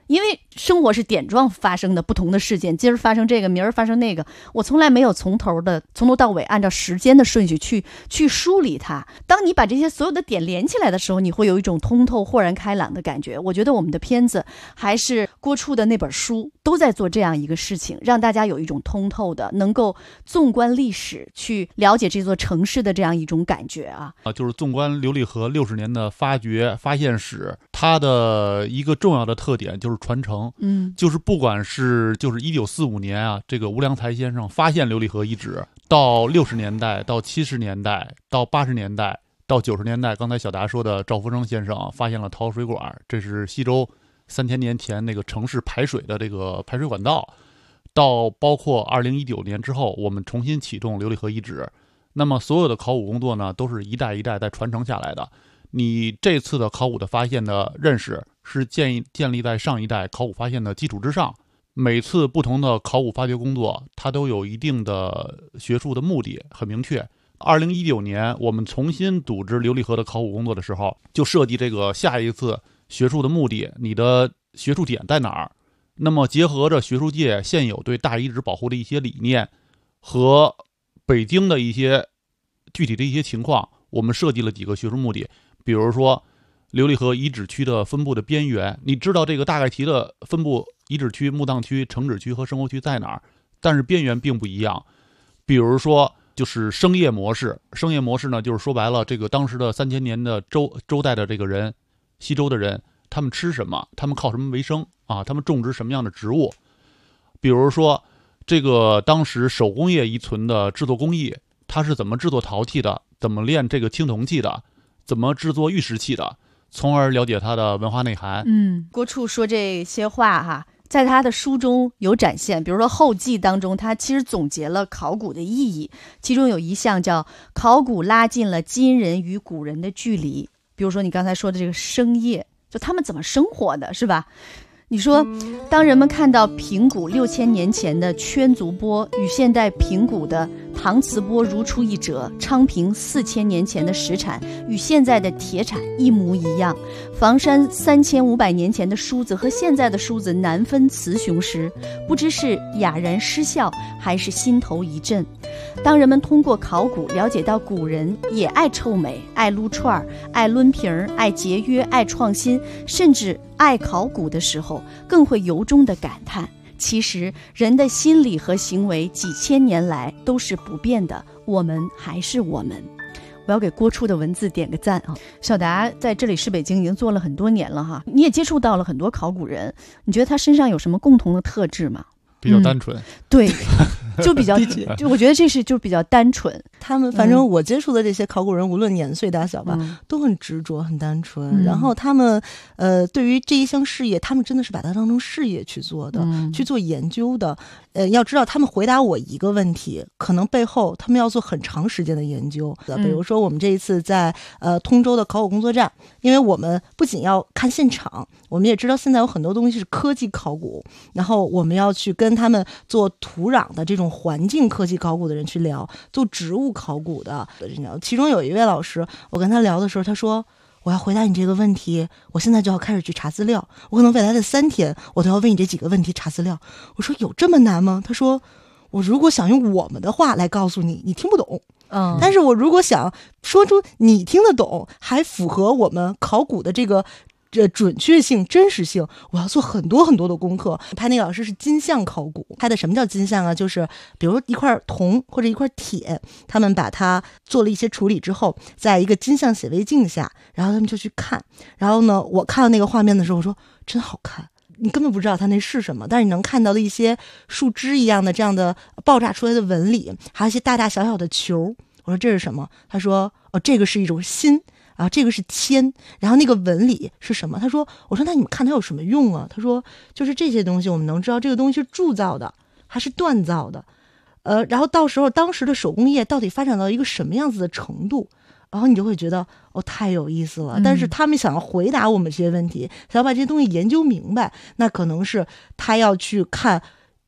因为生活是点状发生的不同的事件，今儿发生这个，明儿发生那个，我从来没有从头到尾按照时间的顺序去梳理它。当你把这些所有的点连起来的时候，你会有一种通透豁然开朗的感觉。我觉得我们的片子还是郭处的那本书都在做这样一个事情，让大家有一种通透的能够纵观历史去了解这座城市的这样一种感觉啊。 就是纵观琉璃河60年的发掘发现史，它的一个重要的特点就是传承。就是不管是就是1945年啊，这个吴良才先生发现琉璃河遗址，到60年代，到70年代，到80年代，到90年代，刚才小达说的赵福生先生发现了陶水管，这是西周3000年前那个城市排水的这个排水管道，到包括2019年之后，我们重新启动琉璃河遗址。那么所有的考古工作呢，都是一代一代在传承下来的。你这次的考古的发现的认识是建立在上一代考古发现的基础之上。每次不同的考古发掘工作，它都有一定的学术的目的，很明确。2019年我们重新组织琉璃河的考古工作的时候，就设计这个下一次学术的目的，你的学术点在哪儿？那么结合着学术界现有对大遗址保护的一些理念和北京的一些具体的一些情况，我们设计了几个学术目的。比如说琉璃河遗址区的分布的边缘，你知道这个大概题的分布遗址区、墓葬区、城址区和生活区在哪儿，但是边缘并不一样。比如说就是生业模式呢，就是说白了，这个当时的3000年的周代的这个人，西周的人，他们吃什么，他们靠什么为生啊？他们种植什么样的植物？比如说这个当时手工业遗存的制作工艺，它是怎么制作陶器的，怎么炼这个青铜器的，怎么制作玉石器的，从而了解它的文化内涵。 郭处说这些话哈，在他的书中有展现。比如说后记当中，他其实总结了考古的意义，其中有一项叫考古拉近了今人与古人的距离。比如说你刚才说的这个生业，就他们怎么生活的，是吧？你说当人们看到平谷6000年前的圈足钵与现代平谷的搪瓷钵如出一辙，昌平4000年前的石铲与现在的铁铲一模一样，房山3500年前的梳子和现在的梳子难分雌雄时，不知是哑然失笑还是心头一震。当人们通过考古了解到古人也爱臭美、爱撸串、爱抡瓶、爱节约、爱创新，甚至爱考古的时候，更会由衷地感叹，其实人的心理和行为几千年来都是不变的，我们还是我们。我要给郭处的文字点个赞啊！小达在这里是北京已经做了很多年了哈，你也接触到了很多考古人，你觉得他身上有什么共同的特质吗？ 比较单纯， 对，就比较，就我觉得这是就比较单纯。 他们反正我接触的这些考古人，无论年岁大小吧，都很执着、很单纯。然后他们对于这一项事业，他们真的是把它当成事业去做的，去做研究的。要知道，他们回答我一个问题，可能背后他们要做很长时间的研究。比如说，我们这一次在通州的考古工作站，因为我们不仅要看现场，我们也知道现在有很多东西是科技考古，然后我们要去跟他们做土壤的这种环境科技考古的人去聊，做植物考古的。其中有一位老师，我跟他聊的时候，他说，我要回答你这个问题，我现在就要开始去查资料，我可能未来的3天我都要为你这几个问题查资料。我说有这么难吗？他说我如果想用我们的话来告诉你，你听不懂。但是我如果想说出你听得懂，还符合我们考古的这准确性、真实性，我要做很多很多的功课。拍那个老师是金像考古，拍的什么叫金像啊？就是比如一块铜或者一块铁，他们把它做了一些处理之后，在一个金像显微镜下，然后他们就去看。然后呢，我看到那个画面的时候，我说真好看。你根本不知道它那是什么，但是你能看到的一些树枝一样的这样的爆炸出来的纹理，还有一些大大小小的球。我说这是什么？他说这个是一种锌。啊，这个是铅，然后那个纹理是什么？他说，我说那你们看它有什么用啊？他说就是这些东西，我们能知道这个东西是铸造的还是锻造的，然后到时候当时的手工业到底发展到一个什么样子的程度，然后你就会觉得太有意思了。但是他们想要回答我们这些问题，想要把这些东西研究明白，那可能是他要去看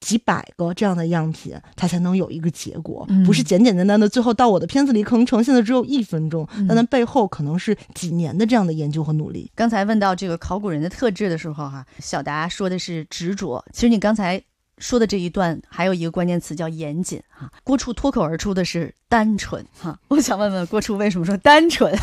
几百个这样的样品，它才能有一个结果，不是简简单单的最后到我的片子里可能呈现的只有1分钟，但它背后可能是几年的这样的研究和努力。 刚才问到这个考古人的特质的时候小达说的是执着，其实你刚才说的这一段还有一个关键词叫严谨郭处脱口而出的是单纯我想问问郭处为什么说单纯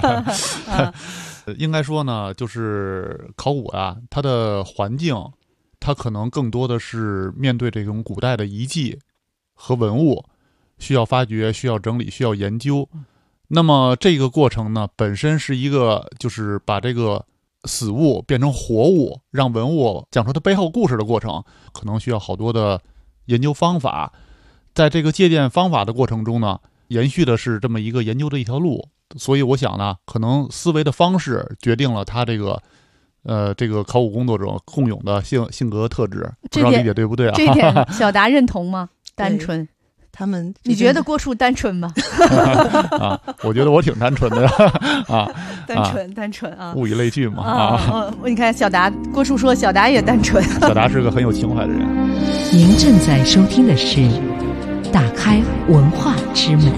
应该说呢，就是考古它的环境，它可能更多的是面对这种古代的遗迹和文物，需要发掘，需要整理，需要研究。那么这个过程呢，本身是一个就是把这个死物变成活物，让文物讲出它背后故事的过程，可能需要好多的研究方法。在这个借鉴方法的过程中呢，延续的是这么一个研究的一条路。所以我想呢，可能思维的方式决定了他这个考古工作者共有的性格特质，不知道理解对不对这点小达认同吗？单纯。你觉得郭处单纯吗？ 我觉得我挺单纯的单纯物以类聚嘛你看郭处说小达也单纯， 小达是个很有情怀的人。 您正在收听的是打开文化之门。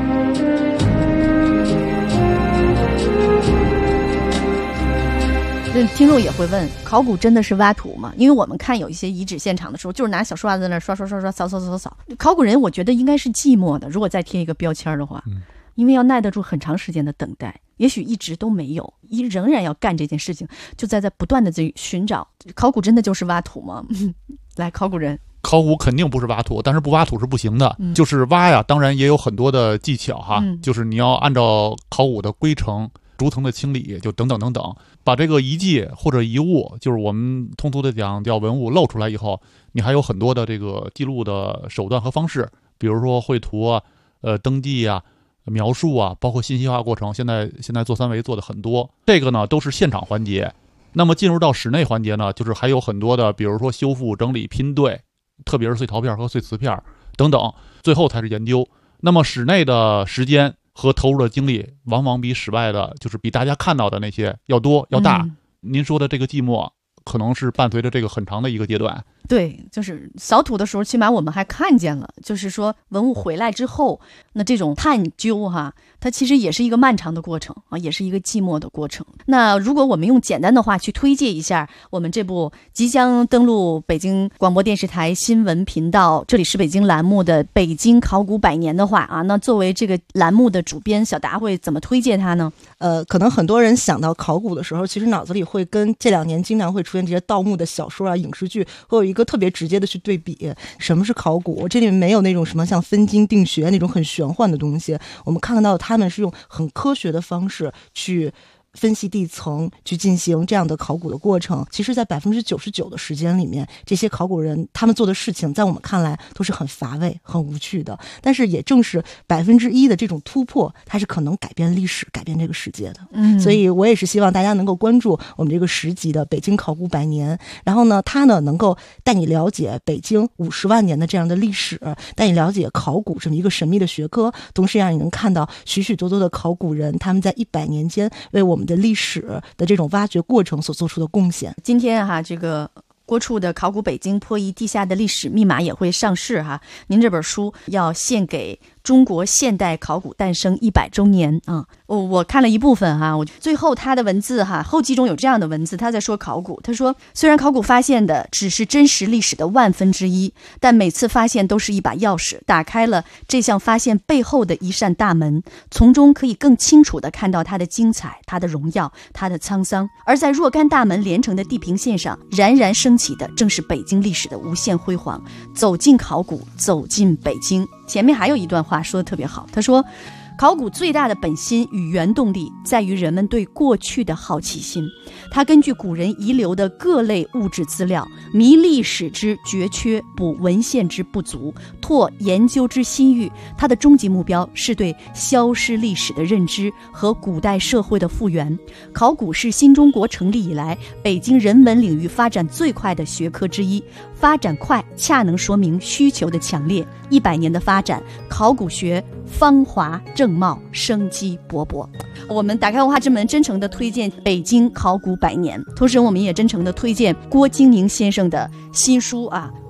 听众也会问，考古真的是挖土吗？因为我们看有一些遗址现场的时候，就是拿小刷子在那刷，扫。考古人我觉得应该是寂寞的，如果再贴一个标签的话，因为要耐得住很长时间的等待，也许一直都没有，仍然要干这件事情，就在不断的寻找。考古真的就是挖土吗？来，考古人。 考古肯定不是挖土，但是不挖土是不行的。就是挖当然也有很多的技巧就是你要按照考古的规程，逐层的清理，就等等，把这个遗迹或者遗物，就是我们通俗的讲叫文物露出来以后，你还有很多的这个记录的手段和方式，比如说绘图登记描述包括信息化过程。现在做3维做的很多，这个呢都是现场环节。那么进入到室内环节呢，就是还有很多的，比如说修复、整理、拼对，特别是碎陶片和碎瓷片等等，最后才是研究。那么室内的时间和投入的精力往往比室外的，就是比大家看到的那些要多要大。您说的这个寂寞可能是伴随着这个很长的一个阶段。 对，就是扫土的时候起码我们还看见了，就是说文物回来之后，那这种探究它其实也是一个漫长的过程也是一个寂寞的过程。那如果我们用简单的话去推介一下我们这部即将登陆北京广播电视台新闻频道这里是北京栏目的北京考古100年的话那作为这个栏目的主编小达会怎么推介它呢？ 可能很多人想到考古的时候，其实脑子里会跟这2年经常会出现这些盗墓的小说影视剧会有一个特别直接的去对比。什么是考古？这里面没有那种什么像分金定穴那种很玄幻的东西，我们看到他们是用很科学的方式去分析地层，去进行这样的考古的过程。其实在99%的时间里面，这些考古人他们做的事情在我们看来都是很乏味很无趣的，但是也正是1%的这种突破，它是可能改变历史改变这个世界的。所以我也是希望大家能够关注我们这个10集的北京考古100年，然后呢它呢能够带你了解北京50万年的这样的历史，带你了解考古这么一个神秘的学科，同时让你能看到许许多多的考古人他们在100年间为我们的历史的这种挖掘过程所做出的贡献。 今天这个郭处的《考古北京：破译地下的历史密码》也会上市您这本书要献给中国现代考古诞生100周年我看了一部分我最后他的文字后记中有这样的文字，他在说考古，他说虽然考古发现的只是真实历史的1/1000，但每次发现都是一把钥匙，打开了这项发现背后的一扇大门，从中可以更清楚地看到它的精彩，它的荣耀，它的沧桑。而在若干大门连成的地平线上，冉冉升起的正是北京历史的无限辉煌。走进考古，走进北京。前面还有一段话说得特别好，他说考古最大的本心与原动力在于人们对过去的好奇心，它根据古人遗留的各类物质资料，弥历史之绝缺，补文献之不足，拓研究之新域。它的终极目标是对消失历史的认知和古代社会的复原。考古是新中国成立以来北京人文领域发展最快的学科之一，发展快恰能说明需求的强烈。100年的发展，考古学芳华正茂，生机勃勃。我们打开文化之门，真诚地推荐北京考古100年，同时我们也真诚地推荐郭京宁先生的新书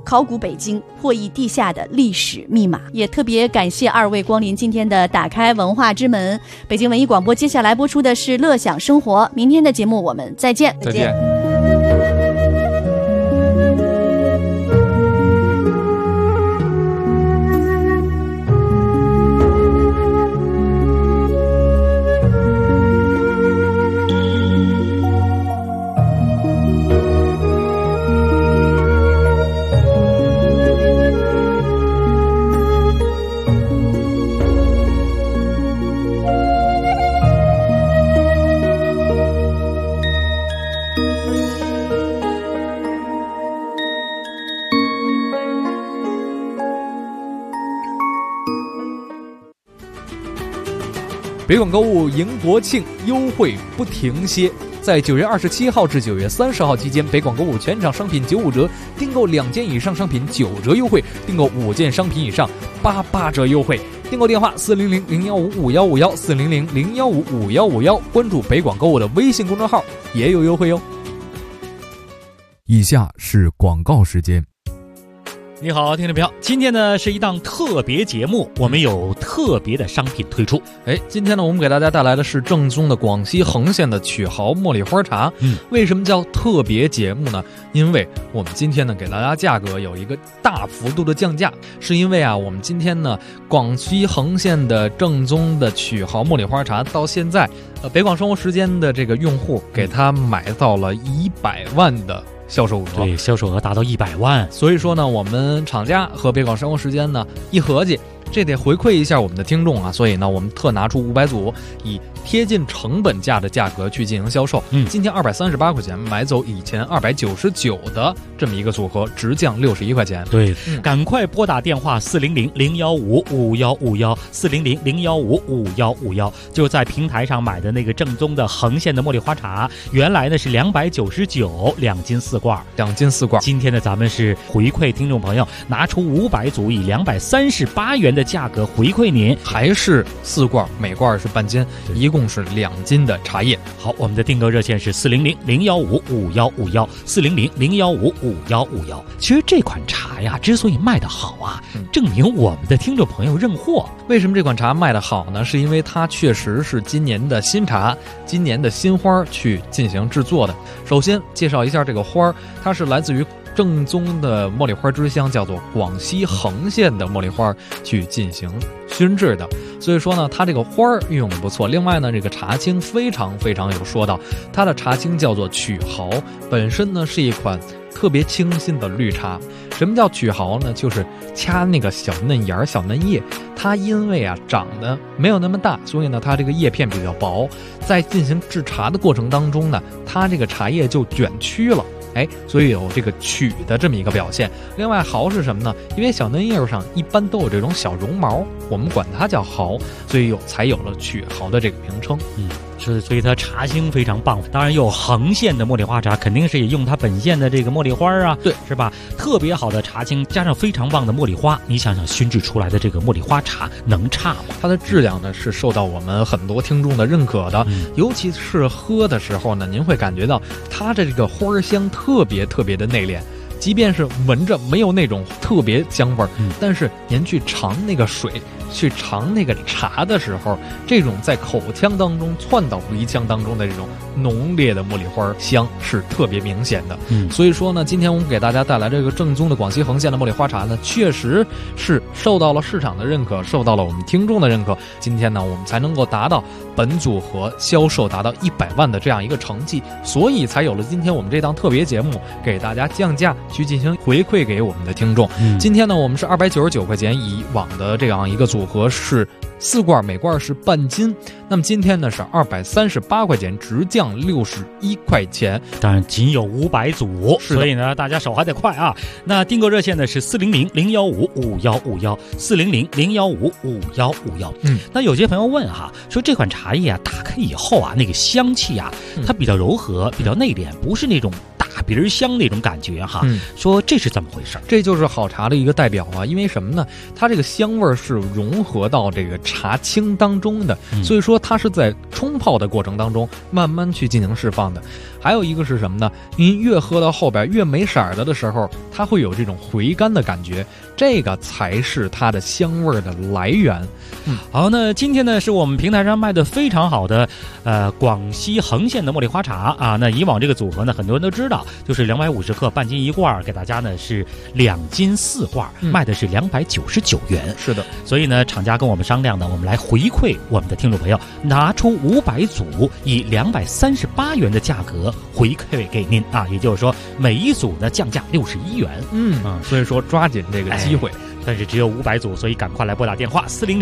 考古北京，破译地下的历史密码。也特别感谢2位光临今天的打开文化之门。北京文艺广播接下来播出的是乐享生活，明天的节目我们再见。 再见。北广购物迎国庆，优惠不停歇。在9月27号至9月30号期间，北广购物全场商品95折，订购2件以上商品9折优惠，订购5件商品以上88折优惠。订购电话400-015-5151，400-015-5151，关注北广购物的微信公众号也有优惠哟。 以下是广告时间。 你好，听众朋友，今天呢是一档特别节目，我们有特别的商品推出。 今天呢我们给大家带来的是正宗的广西横县的曲豪茉莉花茶。为什么叫特别节目呢？因为我们今天呢给大家价格有一个大幅度的降价，是因为我们今天呢广西横县的正宗的曲豪茉莉花茶到现在北广生活时间的这个用户给他买到了100万的销售额， 对，销售额达到100万。 所以说呢，我们厂家和北广生活时间呢一合计，这得回馈一下我们的听众啊，所以呢，我们特拿出500组，以贴近成本价的价格去进行销售。今天238块钱买走以前299的这么一个组合，直降61块钱。 对，赶快拨打电话400-015-5151，400-015-5151，就在平台上买的那个正宗的横县的茉莉花茶，原来呢是299，2斤4罐 ，2斤4罐。 今天呢，咱们是回馈听众朋友，拿出500组，以238元的价格回馈您， 还是4罐，每罐是半斤，一共是2斤的茶叶。 好，我们的订购热线是400-015-5151，400-015-5151。其实这款茶呀，之所以卖得好啊，证明我们的听众朋友认货。 为什么这款茶卖得好呢？是因为它确实是今年的新茶，今年的新花去进行制作的。首先介绍一下这个花，它是来自于正宗的茉莉花之乡，叫做广西横县的茉莉花去进行熏制的，所以说呢，它这个花运用的不错。另外呢，这个茶青非常有说道，它的茶青叫做曲豪，本身呢是一款特别清新的绿茶。什么叫曲豪呢？就是掐那个小嫩芽、小嫩叶，它因为长得没有那么大，所以呢它这个叶片比较薄，在进行制茶的过程当中呢，它这个茶叶就卷曲了。所以有这个曲的这么一个表现。另外豪是什么呢？因为小嫩叶上一般都有这种小绒毛，我们管它叫豪，所以才有了曲豪的这个名称。 所以它茶青非常棒。当然有横县的茉莉花茶，肯定是也用它本县的这个茉莉花啊， 对， 是吧？特别好的茶青加上非常棒的茉莉花，你想想熏制出来的这个茉莉花茶能差吗？ 它的质量呢是受到我们很多听众的认可的，尤其是喝的时候呢，您会感觉到它的这个花香特别的内敛。即便是闻着没有那种特别香味儿，但是您去尝那个水，去尝那个茶的时候，这种在口腔当中窜到鼻腔当中的这种浓烈的茉莉花香是特别明显的。所以说呢，今天我们给大家带来这个正宗的广西横县的茉莉花茶呢，确实是受到了市场的认可，受到了我们听众的认可。今天呢，我们才能够达到本组合销售达到100万的这样一个成绩，所以才有了今天我们这档特别节目，给大家降价去进行回馈给我们的听众。今天呢，我们是299块钱，以往的这样一个组合是4罐，每罐是半斤。那么今天呢是238块钱，直降61块钱。 当然仅有500组，所以呢大家手还得快啊。那订购热线呢是400-015-5151，400-015-5151。那有些朋友问说这款茶叶打开以后那个香气它比较柔和，比较内敛，不是那种大鼻香那种感觉哈。说这是怎么回事？ 这就是好茶的一个代表啊，因为什么呢？它这个香味是融合到这个茶青当中的，所以说它是在冲泡的过程当中慢慢去进行释放的。还有一个是什么呢？您越喝到后边越没色儿的时候，它会有这种回甘的感觉，这个才是它的香味的来源。 好，那今天呢是我们平台上卖的非常好的广西恒县的茉莉花茶啊。那以往这个组合呢，很多人都知道，就是250克半斤一罐，给大家呢是2斤4罐，卖的是299元。 是的， 所以呢，厂家跟我们商量呢，我们来回馈我们的听众朋友，拿出500组，以238元的价格回馈给您啊。也就是说，每一组呢降价61元。 所以说抓紧这个机会。 但是只有500组，所以赶快来拨打电话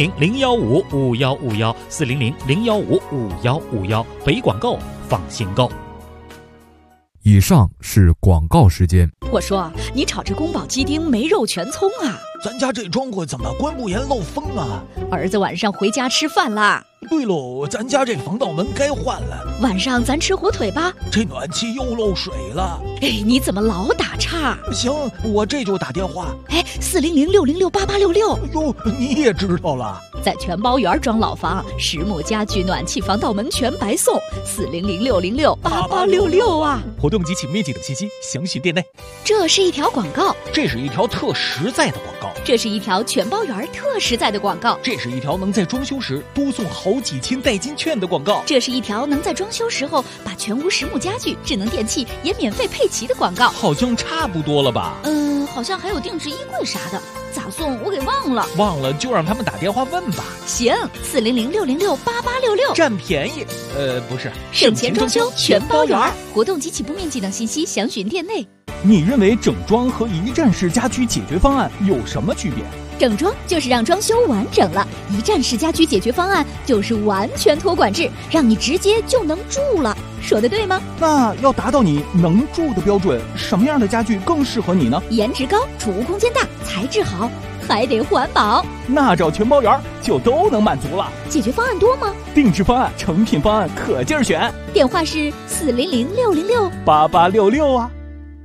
400-015-5151，400-015-5151，北广购放心购。 以上是广告时间。 我说，你炒这宫保鸡丁没肉全葱啊？ 咱家这窗户怎么关不严漏风啊？ 儿子晚上回家吃饭啦。 对喽，咱家这防盗门该换了。 晚上咱吃火腿吧。 这暖气又漏水了。 哎，你怎么老打岔？ 行，我这就打电话。 哎，400-606-8866。 哟，你也知道了。 在全包园装老房，实木家具、暖气、防盗门全白送。400-606-8866啊！ 活动及其面积等信息详询店内。 这是一条广告。 这是一条特实在的广告。 这是一条全包园特实在的广告。 这是一条能在装修时多送好几千代金券的广告。 这是一条能在装修时候把全屋实木家具、智能电器也免费配齐的广告。 好像差不多了吧？ 好像还有定制衣柜啥的，咋送我给忘了。 忘了就让他们打电话问吧。 行，400-606-8866， 占便宜。不是， 省钱装修全包园。活动及起步面积等信息详询店内。 你认为整装和一站式家居解决方案有什么区别？ 整装就是让装修完整了，一站式家居解决方案就是完全托管制，让你直接就能住了。说的对吗？ 那要达到你能住的标准，什么样的家具更适合你呢？ 颜值高，储物空间大，材质好，还得环保。 那找全包园就都能满足了。 解决方案多吗？ 定制方案、成品方案可劲儿选。 电话是 400-606-8866啊。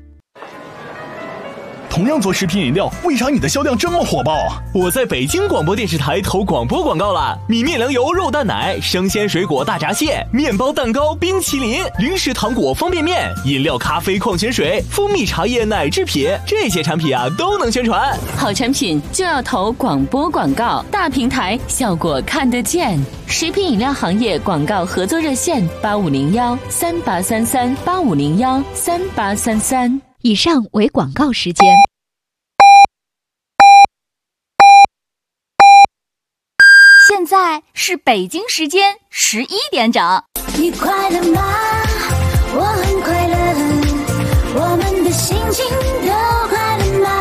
同样做食品饮料，为啥你的销量这么火爆？我在北京广播电视台投广播广告了，米面粮油肉蛋奶、生鲜水果大闸蟹、面包蛋糕、冰淇淋、零食糖果、方便面、饮料、咖啡、矿泉水、蜂蜜茶叶、奶制品，这些产品啊都能宣传。 好产品就要投广播广告，大平台效果看得见。食品饮料行业广告合作热线8501-3833-8501-3833。 以上为广告时间。现在是北京时间11点整。 你快乐吗？我很快乐，我们的心情都快乐吗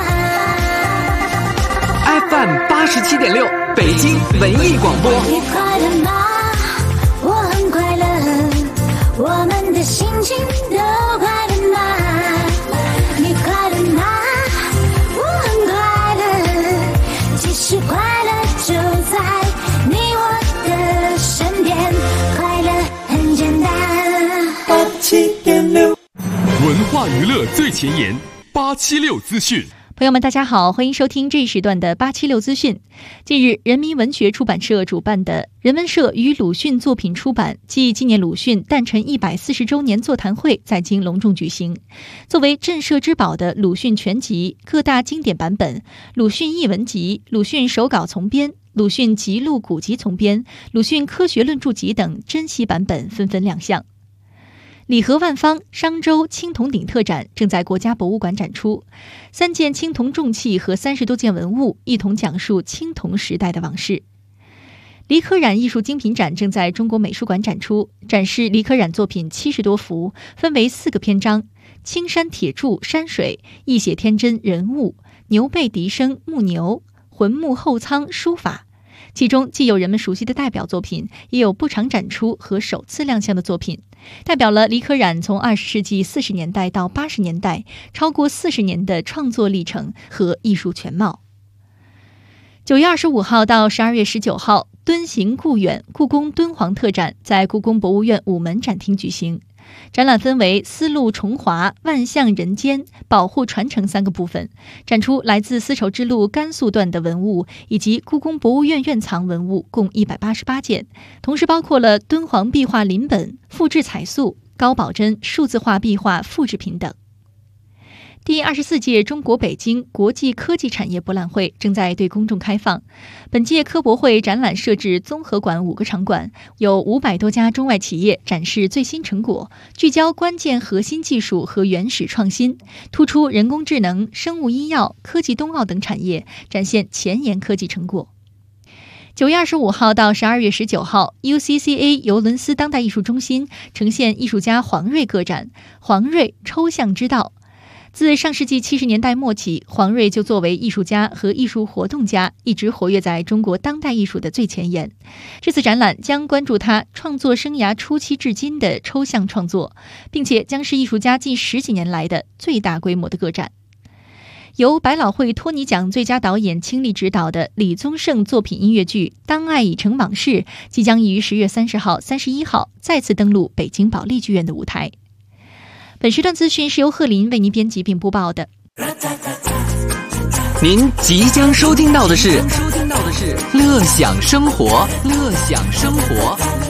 ？FM 87.6，北京文艺广播。 你快乐吗？我很快乐，我们的心情都快乐吗？你快乐吗？我很快乐，其实快乐就在你我的身边，快乐很简单。87.6， 文化娱乐最前沿，876资讯。 朋友们，大家好，欢迎收听这一时段的876资讯。近日，人民文学出版社主办的人文社与鲁迅作品出版暨纪念鲁迅诞辰140周年座谈会在京隆重举行。作为镇社之宝的鲁迅全集、各大经典版本、鲁迅译文集、鲁迅手稿丛编、鲁迅辑录古籍丛编、鲁迅科学论著集等珍稀版本纷纷亮相。礼盒万方商周青铜鼎特展正在国家博物馆展出，3件青铜重器和30多件文物一同讲述青铜时代的往事。黎可染艺术精品展正在中国美术馆展出，展示黎可染作品70多幅，分为4个篇章：青山铁柱、山水、一写天真、人物、牛背笛声、木牛、浑木后仓、书法。其中既有人们熟悉的代表作品，也有不常展出和首次亮相的作品，代表了黎可染从20世纪40年代到80年代超过40年的创作历程和艺术全貌。9月25号到12月19号，敦行故远故宫敦煌特展在故宫博物院午门展厅举行。 展览分为丝路重华、万象人间、保护传承3个部分，展出来自丝绸之路甘肃段的文物以及故宫博物院院藏文物共188件，同时包括了敦煌壁画临本、复制彩塑、高保真数字化壁画复制品等。第24届中国北京国际科技产业博览会正在对公众开放。本届科博会展览设置综合馆5个场馆，有500多家中外企业展示最新成果，聚焦关键核心技术和原始创新，突出人工智能、生物医药、科技冬奥等产业，展现前沿科技成果。9月25号到12月19号 ，UCCA 尤伦斯当代艺术中心呈现艺术家黄瑞个展《黄瑞抽象之道》。自上世纪70年代末起，黄瑞就作为艺术家和艺术活动家，一直活跃在中国当代艺术的最前沿。这次展览将关注他创作生涯初期至今的抽象创作，并且将是艺术家近10几年来的最大规模的个展。由百老汇托尼奖最佳导演倾力执导的李宗盛作品音乐剧《当爱已成往事》即将于10月30号、31号再次登陆北京保利剧院的舞台。本时段资讯是由贺林为您编辑并播报的。 您即将收听到的是乐享生活，乐享生活。